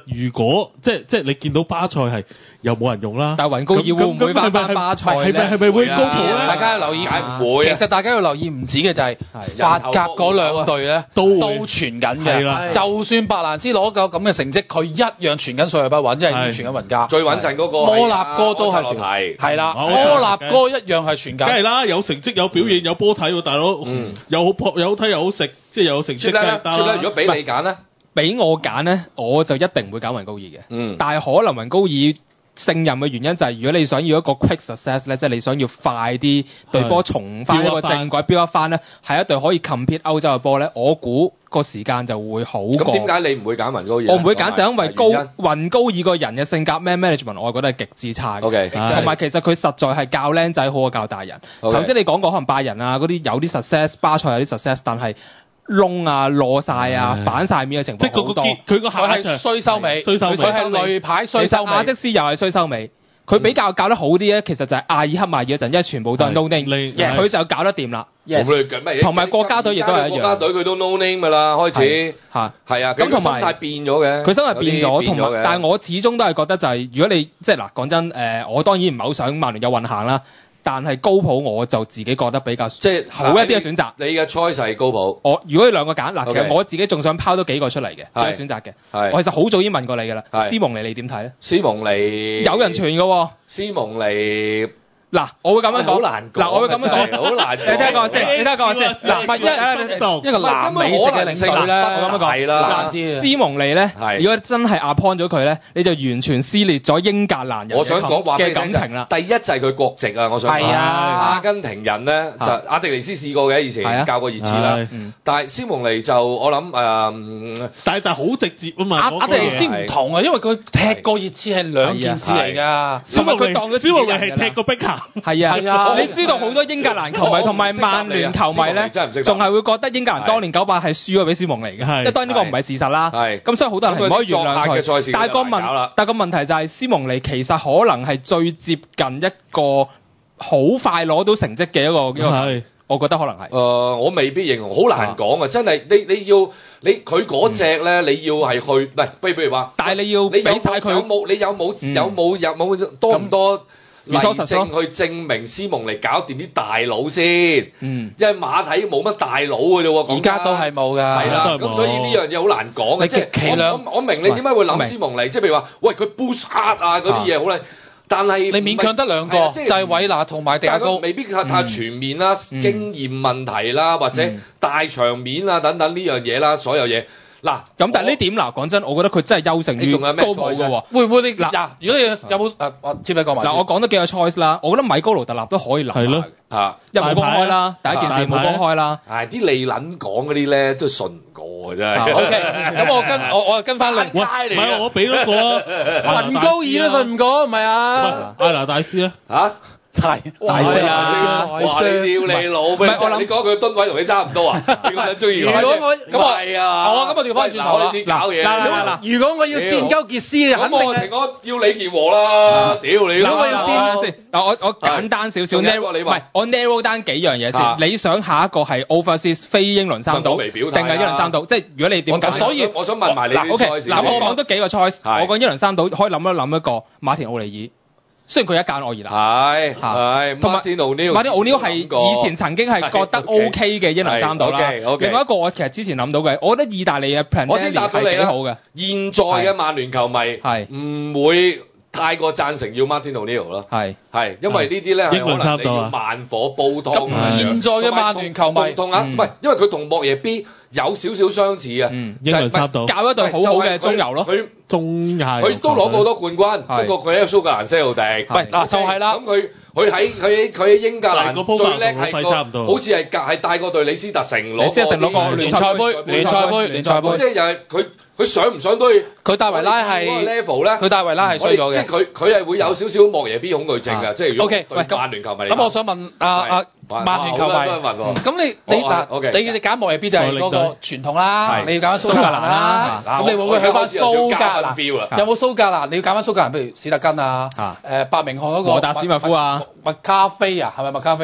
如果即係你見到巴塞係又冇人用啦， 但係雲高爾會唔會翻巴塞咧？ 係咪會高普咧？ 大家要留意， 唔會。 其實大家要留意唔止嘅就係法甲嗰兩隊咧，都傳緊嘅。就算白蘭斯攞個咁嘅成績，佢一樣傳緊所謂不穩，因為傳緊雲加。 最穩陣嗰個摩納哥都係傳，係啦，摩納哥一樣係傳緊。 梗係啦，有成績有表現有波睇喎，大佬。又好撲又好睇又好食，即係又有成績嘅。 如果俾你揀咧？ 俾我揀咧，我就一定唔會揀雲高爾嘅。但係可能雲高爾勝任嘅原因就係，如果你想要一個 quick success 咧，即係你想要快啲隊波重翻一個正軌，飆一翻咧，係一隊可以 compete 歐洲嘅波咧，我估個時間就會好過。 咁點解你唔會揀雲高爾？ 我唔會揀就因為雲高爾個人嘅性格 management， 我覺得係極之差嘅。 OK， 同埋其實佢實在係教僆仔好過教大人。頭先你講過可能拜仁啊嗰啲有啲 success， 巴塞有啲 success， 但係窿啊、落晒啊、反晒面嘅情況好多。 佢個下係衰收尾，佢係累牌衰收尾。 其實亞積斯又係衰收尾。佢比較搞得好啲咧，其實就係阿爾克邁爾嗰陣，因為全部都係 no name， 佢就搞得掂啦。同埋國家隊亦都係一樣。國家隊佢都 no name 㗎啦，開始係啊。咁同埋心態變咗嘅，佢心態變咗，同埋但係我始終都係覺得就係，如果你即係嗱講真我當然唔係好想曼聯有運行啦。但係高普我就自己覺得比較即係好一啲嘅選擇。你嘅 choice 係高普。如果你兩個揀嗱，其實我自己仲想拋多幾個出嚟嘅選擇嘅。我其實好早已經問過你㗎啦。斯蒙尼你點睇咧？斯蒙尼有人傳㗎喎。斯蒙尼嗱，我會咁樣講。好難講。嗱，我會咁樣講。好難。你聽我先。嗱，唔係一個南美籍嘅領隊咧，我咁樣講。係啦。斯蒙尼咧，如果真係 appoint 咗佢咧，你就完全撕裂咗英格蘭人嘅感情啦。第一就係佢國籍啊，我想講。係啊。阿根廷人咧就阿迪尼斯試過嘅，以前教過熱刺啦。但係斯蒙尼就我諗但係好直接啊嘛。 阿迪尼斯唔同啊，因為佢踢過熱刺係兩件事嚟㗎。 斯蒙尼係踢過碧咸。 係啊，你知道好多英格蘭球迷同埋曼聯球迷咧，仲係會覺得英格蘭當年98係輸咗俾斯蒙尼嘅，即係當然呢個唔係事實啦。咁所以好多人係唔可以原諒佢。但係個問題就係斯蒙尼其實可能係最接近一個好快攞到成績嘅一個，我覺得可能係。我未必形容，好難講啊！真係你要佢嗰隻咧，你要係去唔係，譬如話，但係你要俾曬佢有冇多唔多？例證去證明斯蒙尼搞掂啲大佬先，因為馬體冇乜大佬嘅啫喎，而家都係冇㗎，係啦，咁所以呢樣嘢好難講嘅，即係我明你點解會諗斯蒙尼，即係譬如話，喂佢 boost 啊嗰啲嘢好咧，但係你勉強得兩個，就係韋拿同埋迪亞高，未必太全面啦，經驗問題啦，或者大場面啊等等呢樣嘢啦，所有嘢。嗱，咁但係呢點嗱，講真，我覺得佢真係優勝於高普嘅喎。會唔會你嗱？如果你有冇貼你講埋？嗱，我講得幾個 choice 啦，我覺得米高盧特納都可以諗。係咯，一冇公開啦，第一件事冇公開啦。啲你撚講嗰啲咧都信唔過真係。OK，咁我跟翻你。唔係我俾多個雲高爾都信唔過，唔係啊？ 艾拿大師啊？ 嚇？大師啊！哇！你屌你老咩？你講佢噸位同你差唔多啊？點解中意？如果我咁係啊！我咁我調翻轉頭啦。搞嘢嗱， 如果我要線鳩傑斯，肯定係我要李健和啦！屌你！ 如果我要線先，我簡單少少 narrow， 唔係我 narrow down 幾樣嘢先。你想下一個係 overseas 非英倫三島，定係一倫三島？即係如果你點解？所以我想問埋你啲 choice。 嗱，我講多幾個 choice。我講一倫三島，可以諗一個馬田奧尼爾。雖然佢一間愛爾蘭，係，同埋馬丁奧尼爾係以前曾經係覺得 OK 嘅英倫三島啦。另外一個我其實之前諗到嘅，我覺得意大利嘅 Prandelli 係幾好嘅。現在嘅曼聯球迷係唔會太過贊成要 Martin O'Neill 咯，係因為呢啲咧係可能你要慢火煲湯。咁現在嘅曼聯球迷唔同啊，唔係因為佢同莫耶 B 有少少相似啊， 英倫三島教一隊好好嘅中游咯， 佢都攞過好多冠軍，不過佢喺蘇格蘭些路迪， 嗱就係啦， 咁佢喺英格蘭最叻係個，好似係帶過隊李斯特城攞過聯賽杯，即係又係佢上唔上都要。佢戴維拉係 level 咧，佢戴維拉係衰咗嘅，即係佢係會有少少莫耶 B 恐懼症嘅，即係如果對曼聯球迷嚟講。咁我想問曼聯球迷，咁你揀莫耶 B 就係嗰個傳統啦，你要揀蘇格蘭啦，咁你會唔會去翻蘇格蘭？有冇蘇格蘭？你要揀翻蘇格蘭，譬如史特根啊，伯明翰嗰個莫達史密夫啊，麥卡菲啊，係咪麥卡菲啊？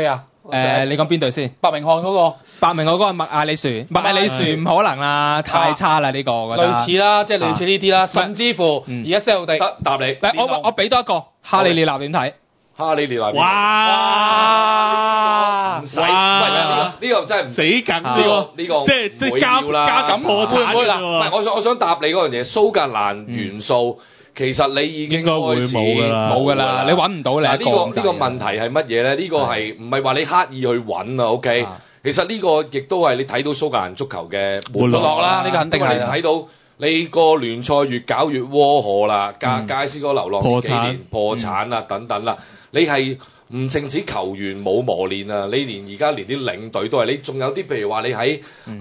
你講邊隊先？ 伯明翰嗰個。 伯明翰嗰個麥亞里殊，麥亞里殊唔可能啦，太差啦呢個，我覺得。 類似啦，即係類似呢啲啦，甚至乎而家西奧迪答你。 我俾多一個，哈利列納點睇？ 哈利列納。 哇！ 唔使，呢個真係唔死緊呢個， 即係加緊破產㗎喎。 唔係，我想答你嗰樣嘢，蘇格蘭元素。其實你已經開始冇㗎啦，你揾唔到你。呢個問題係乜嘢咧？呢個係唔係話你刻意去揾啊 ？OK，其實呢個亦都係你睇到蘇格蘭足球嘅沒落啦。呢個肯定係睇到你個聯賽越搞越窩河啦，街斯哥流浪幾年破產啦等等啦，你係唔淨止球員冇磨練啊，你而家連啲領隊都係，你仲有啲譬如話你喺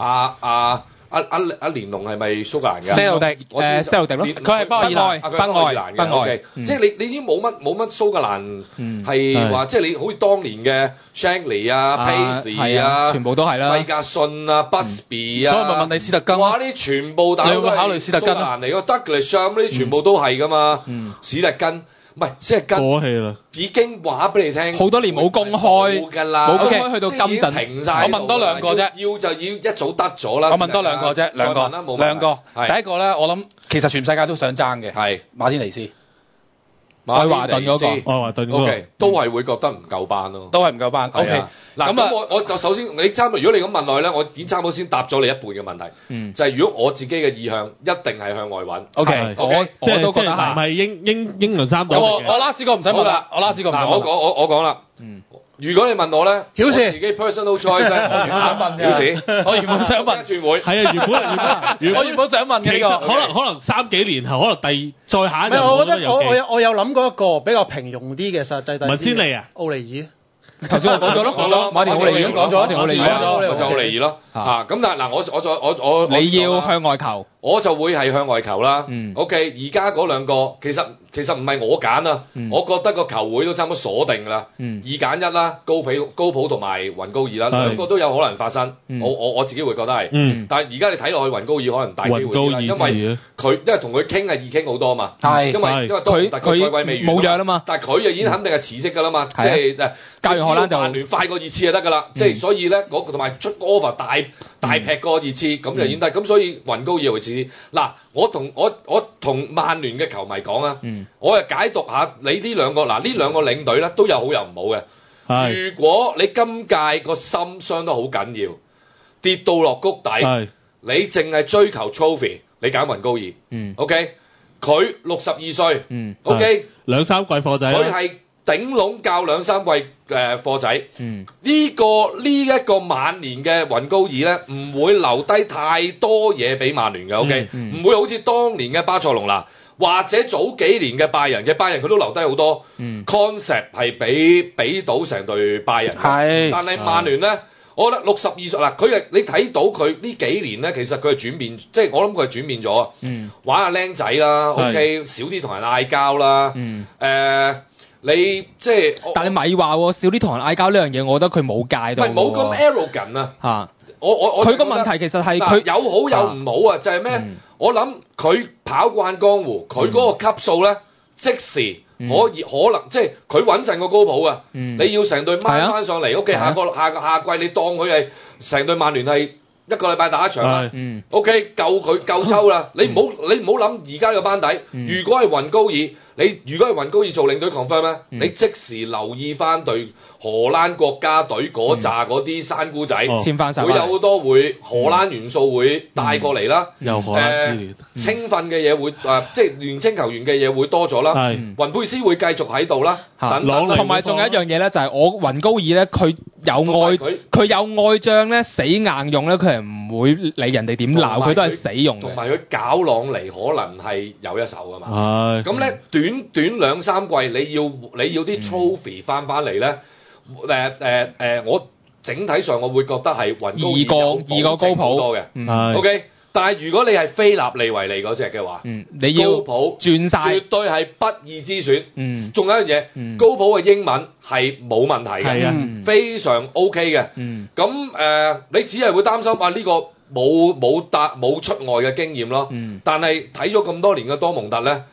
阿連龍係咪蘇格蘭嘅？ 西奧迪，西奧迪咯，佢係北愛爾蘭嘅。OK，即係你已經冇乜蘇格蘭係話，即係你好似當年嘅 Shankly 啊、Paisley 啊， 全部都係啦。 費格遜啊、Busby 啊， 所以咪問你史特根。 哇！呢全部大家都係蘇格蘭嚟，個 Douglas 啊，呢啲全部都係噶嘛。史特根。唔係，即係跟已經話俾你聽， 好多年冇公開㗎啦， 冇公開去到今陣停曬。 我問多兩個啫， 要就要一早得咗啦。 我問多兩個啫，兩個。第一個咧，我諗其實全世界都想爭嘅，係馬天尼斯。 愛華頓嗰個， 愛華頓嗰個 ，OK，都係會覺得唔夠班咯， 都係唔夠班。OK， 嗱咁我就首先你參考，如果你咁問落去咧，我已經差唔多先答咗你一半嘅問題，就係如果我自己嘅意向一定係向外揾。 OK， 我都覺得係，唔係英倫三島。 我拉斯哥唔使問啦，我拉斯哥唔使問。 我講啦。如果你問我咧， 曉士自己 personal choice 咧，我原本想問嘅。曉士， 我原本想問轉會。 係啊，我原本想問嘅呢個，可能3幾年後，可能再下一年。 我覺得我有諗過一個比較平庸啲嘅實際啲。 文仙尼啊， 奧尼爾。 頭先我講咗咯，馬田奧尼爾講咗，馬田奧尼爾我就奧尼爾咯。咁但係嗱，我你要向外求， 我就會係向外求啦。OK，而家嗰兩個其實唔係我揀啊，我覺得個球會都差唔多鎖定啦。2揀1啦，高普同埋雲高爾啦，兩個都有可能發生。我自己會覺得係。但係而家你睇落去雲高爾可能大機會啲啦，因為同佢傾係易傾好多嘛。係，因為佢賽季未完冇約啦嘛。 但係佢就已經肯定係辭職㗎啦嘛，即係教完荷蘭就曼聯快過熱刺就得㗎啦。即係所以咧，同埋出 offer 大劈過熱刺咁就已經得。咁所以雲高爾會遲啲。嗱，我同曼聯嘅球迷講啊，我係解讀下你呢兩個呢兩個領隊咧都有好有唔好嘅。如果你今屆個心傷得好緊要，跌到落谷底，你淨係追求 trophy， 你揀雲高爾。OK， 佢62歲。OK， 2-3季貨仔。 佢係頂籠教2-3季貨仔。呢一個晚年嘅雲高爾咧，唔會留低太多嘢俾曼聯嘅。OK，唔會好似當年嘅巴塞隆拿。或者早幾年嘅拜仁佢都留低好多 concept 係俾到成隊拜仁。但係曼聯咧，我覺得62歲嗱，你睇到佢呢幾年咧，其實佢係轉變，即係我諗佢係轉變咗。玩下僆仔啦 ，OK， 少啲同人嗌交啦。你即係， 但你咪話少啲同人嗌交呢樣嘢，我覺得佢冇戒到。 冇咁 arrogant 啊！ 佢個問題其實係佢有好有唔好啊！就係咩？我諗佢跑慣江湖，佢嗰個級數咧，即時可能即係佢穩陣過高普啊！你要成隊掹翻上嚟，OK，下季你當佢係成隊曼聯係一個禮拜打一場啦。OK， 夠抽啦！你唔好諗而家個班底，如果係雲高爾。如果係雲高爾做領隊 confirm 咧，你即時留意翻隊荷蘭國家隊嗰扎嗰啲山姑仔， 簽翻曬， 會有好多荷蘭元素會帶過嚟啦。青訓嘅嘢會即係年青球員嘅嘢會多咗啦。雲佩斯會繼續喺度啦。 同埋仲有一樣嘢咧，就係我雲高爾咧，佢有愛將咧，死硬用咧，佢係唔會理人哋點鬧，佢都係死用嘅。同埋佢搞朗尼可能係有一手噶嘛。咁咧短2-3季，你要啲 trophy 翻嚟咧，我整體上我會覺得係雲高爾二個高普多嘅，OK。但係如果你係菲納利維利嗰隻嘅話， 你要高普轉晒， 絕對係不二之選。仲有一樣嘢，高普嘅英文係冇問題嘅，非常 OK 嘅。咁你只係會擔心呢個冇出外嘅經驗咯。但係睇咗咁多年嘅多蒙特咧。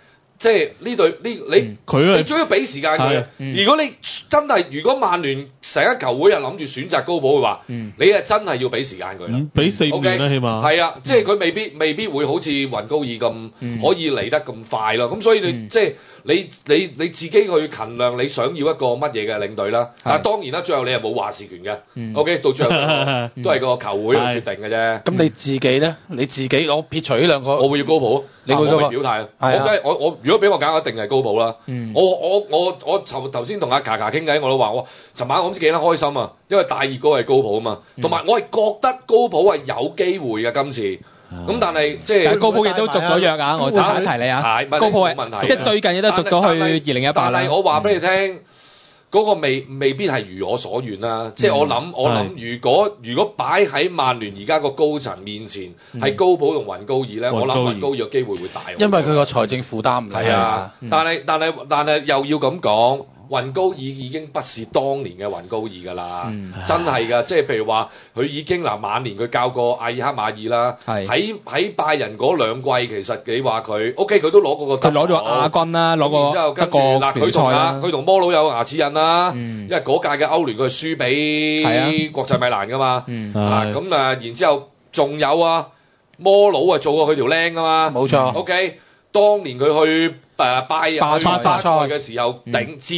即係呢隊你仲要俾時間佢。如果你真係如果曼聯成間球會又諗住選擇高普嘅話，你係真係要俾時間佢啦。 俾4年啦，起碼。 係啊，即係佢未必會好似雲高爾咁可以嚟得咁快咯。咁所以即係你自己去衡量你想要一個乜嘢嘅領隊啦。但係當然啦，最後你係冇話事權嘅。OK， 到最後都係個球會決定嘅啫。 咁你自己咧？你自己我撇除呢兩個， 我會要高普。你會表態？我如果俾我揀，我一定係高普啦。我頭先同阿卡卡傾偈，我都話我尋晚我唔知幾得開心啊，因為大熱嗰個係高普啊嘛。同埋我係覺得高普係有機會嘅今次。咁但係即係高普亦都續咗約啊！我打一提你啊，高普係冇問題， 即係最近亦都續咗去2018啦。 我話俾你聽。嗰個未必係如我所願啦，即係我諗，如果擺喺曼聯而家個高層面前，係高普同雲高爾咧，我諗雲高爾嘅機會會大。 因為佢個財政負擔唔係啊，但係又要咁講，雲高爾已經不是當年嘅雲高爾㗎啦，真係㗎，即係譬如話佢已經晚年佢教過阿爾克馬爾啦，喺拜仁嗰2季其實你話佢 OK， 佢都攞過個， 佢攞咗亞軍啦，攞過跟住佢同摩魯有牙齒印啦，因為嗰屆嘅歐聯佢係輸俾國際米蘭㗎嘛，咁然之後仲有摩魯做過佢條僆㗎嘛， 冇錯 ，OK， 當年佢去巴塞嘅時候頂接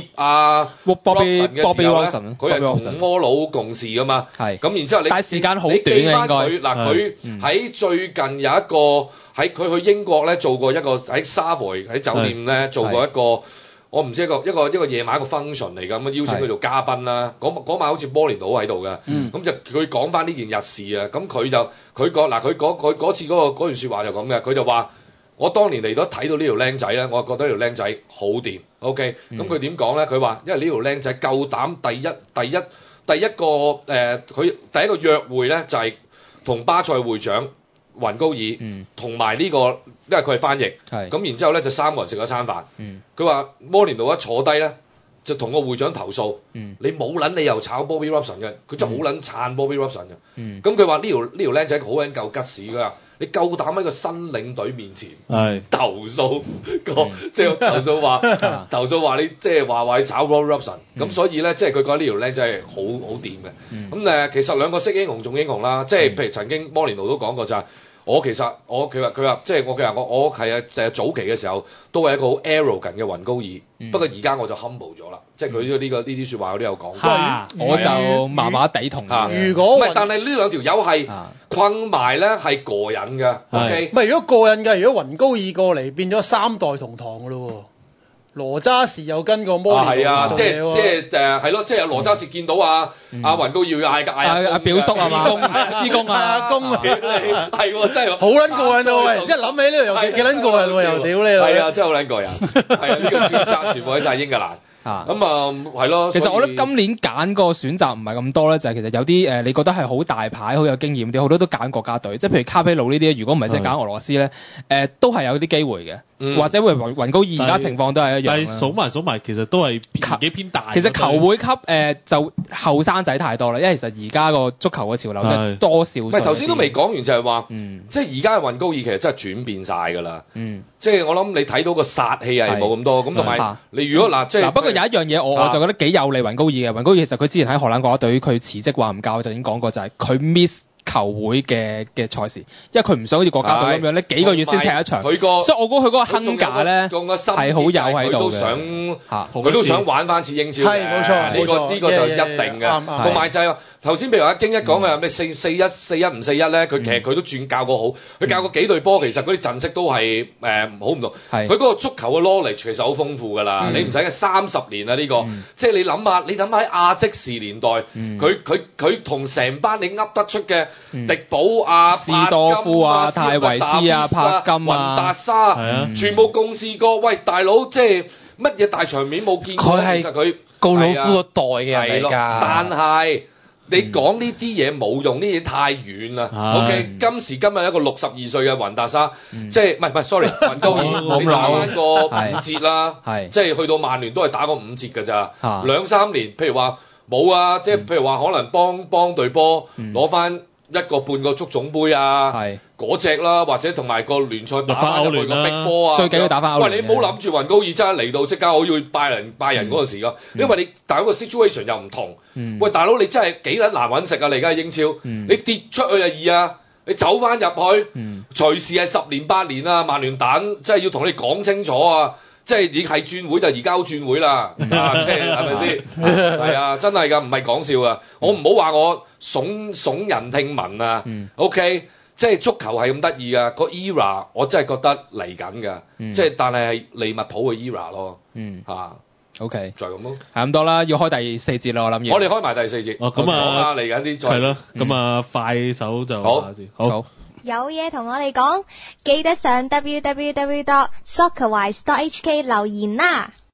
Robson 嘅時候咧，佢係同摩魯共事噶嘛。咁然之後但係時間好短嘅應該。 佢喺最近有一個佢去英國咧做過一個喺沙弗喺酒店咧做過一個，我唔知一個夜晚一個 function 嚟㗎，咁邀請佢做嘉賓啦。嗰晚好似摩連奴喺度嘅，咁就佢講翻呢件日事啊。咁佢嗰次嗰段説話就咁嘅，佢就話。我當年嚟到睇到呢條僆仔咧，我覺得呢條僆仔好掂 ，OK。咁佢點講咧？佢話因為呢條僆仔夠膽第一個約會咧，就係同巴塞會長雲高爾，同埋呢個，因為佢係翻譯，咁然之後咧就3個人食咗餐飯。佢話摩連奴一坐低咧，就同個會長投訴，你冇撚理由炒 Bobby Robson 嘅，佢真係好撚撐 Bobby Robson 嘅。咁佢話呢條僆仔好撚夠吉屎㗎。你夠膽喺個新領隊面前投訴即係投訴話你即係話你炒 Robson，咁所以咧即係佢覺得呢條僆仔係好掂嘅。咁其實兩個識英雄重英雄啦，即係譬如曾經摩連奴都講過就係。佢話即係我係早期嘅時候都係一個好 arrogant 嘅雲高爾，不過而家我就 humble 咗啦，即係佢呢啲説話我都有講過。 我就麻麻地同意。 如果唔係，但係呢兩條友係困埋咧係過癮嘅。OK， 唔係如果過癮嘅，如果雲高爾過嚟變咗3代同堂㗎咯喎。羅渣士又跟個摩連奴做嘢喎， 係咯，即係羅渣士見到雲高爾嗌表叔係嘛，師公阿公啊， 係喎，真係好撚過癮喎！喂，一諗起呢度又幾撚過癮喎，又屌你係啊，真係好撚過癮，係啊，呢個選擇全部喺晒英格蘭。咁係咯。 其實我覺得今年揀個選擇唔係咁多咧，就係其實有啲你覺得係好大牌、好有經驗啲，好多都揀國家隊，即係譬如卡比魯呢啲，如果唔係即係揀俄羅斯咧，都係有啲機會嘅，或者會雲高爾而家情況都係一樣。 但係數埋，其實都係年紀偏大。 其實球會級就後生仔太多啦，因為其實而家個足球嘅潮流真係多少歲。唔係頭先都未講完就係話，即係而家嘅雲高爾其實真係轉變晒㗎啦。即係我諗你睇到個殺氣係冇咁多，咁同埋你如果即係不過。有一樣嘢我就覺得幾有利雲高爾嘅。雲高爾其實佢之前喺荷蘭國家隊佢辭職話唔教就已經講過，就係佢 miss 球會嘅賽事，因為佢唔想好似國家隊咁樣咧幾個月先踢一場。所以我估佢嗰個亨價咧係好有喺度嘅。 佢都想玩翻次英超。 係冇錯， 呢個就一定嘅。同埋就係頭先譬如阿京一講嘅咩4-1、4-1唔4-1咧，佢其實佢都轉教過好，佢教過幾隊波，其實嗰啲陣式都係好唔同。佢嗰個足球嘅 knowledge 其實好豐富㗎啦。你唔使嘅30年啊呢個，即係你諗下喺亞積士年代，佢同成班你噏得出嘅。迪保斯多夫泰維斯柏金雲達沙，全部共事過。喂，大佬，即係乜嘢大場面冇見過？其實佢告魯夫個代嘅人嚟㗎。 但係你講呢啲嘢冇用，呢啲嘢太遠啦。OK， 今時今日一個62歲嘅雲達沙，即係唔係 sorry， 雲高爾你打翻個5節啦，即係去到曼聯都係打個5節㗎咋。2-3年，譬如話冇啊，即係譬如話可能幫隊波攞翻。 一個半個足總杯啊，嗰隻啦，或者同埋個聯賽打翻入去個逼科啊， 最緊要打翻歐聯。 喂，你唔好諗住雲高爾真係嚟到即刻我要拜仁嗰陣時㗎，因為你大佬個 situation 又唔同。喂，大佬你真係幾撚難揾食啊！你而家英超，你跌出去就易啊！你走翻入去，隨時係10年8年啊！曼聯蛋真係要同你講清楚啊！即係你係轉會就而家都轉會啦，即係係咪先？係啊，真係㗎，唔係講笑啊！我唔好話我聳人聽聞啊。OK， 即係足球係咁得意啊！個 era 我真係覺得嚟緊㗎，即係但係利物浦嘅 era 咯。 OK， 就係咁咯。 係咁多啦，要開第4節啦，我諗要。 我哋開埋第4節。 咁啊， 嚟緊啲再係咯，咁啊快手就好。 有嘢同我哋講，記得上 www.soccerwise.hk 留言啦。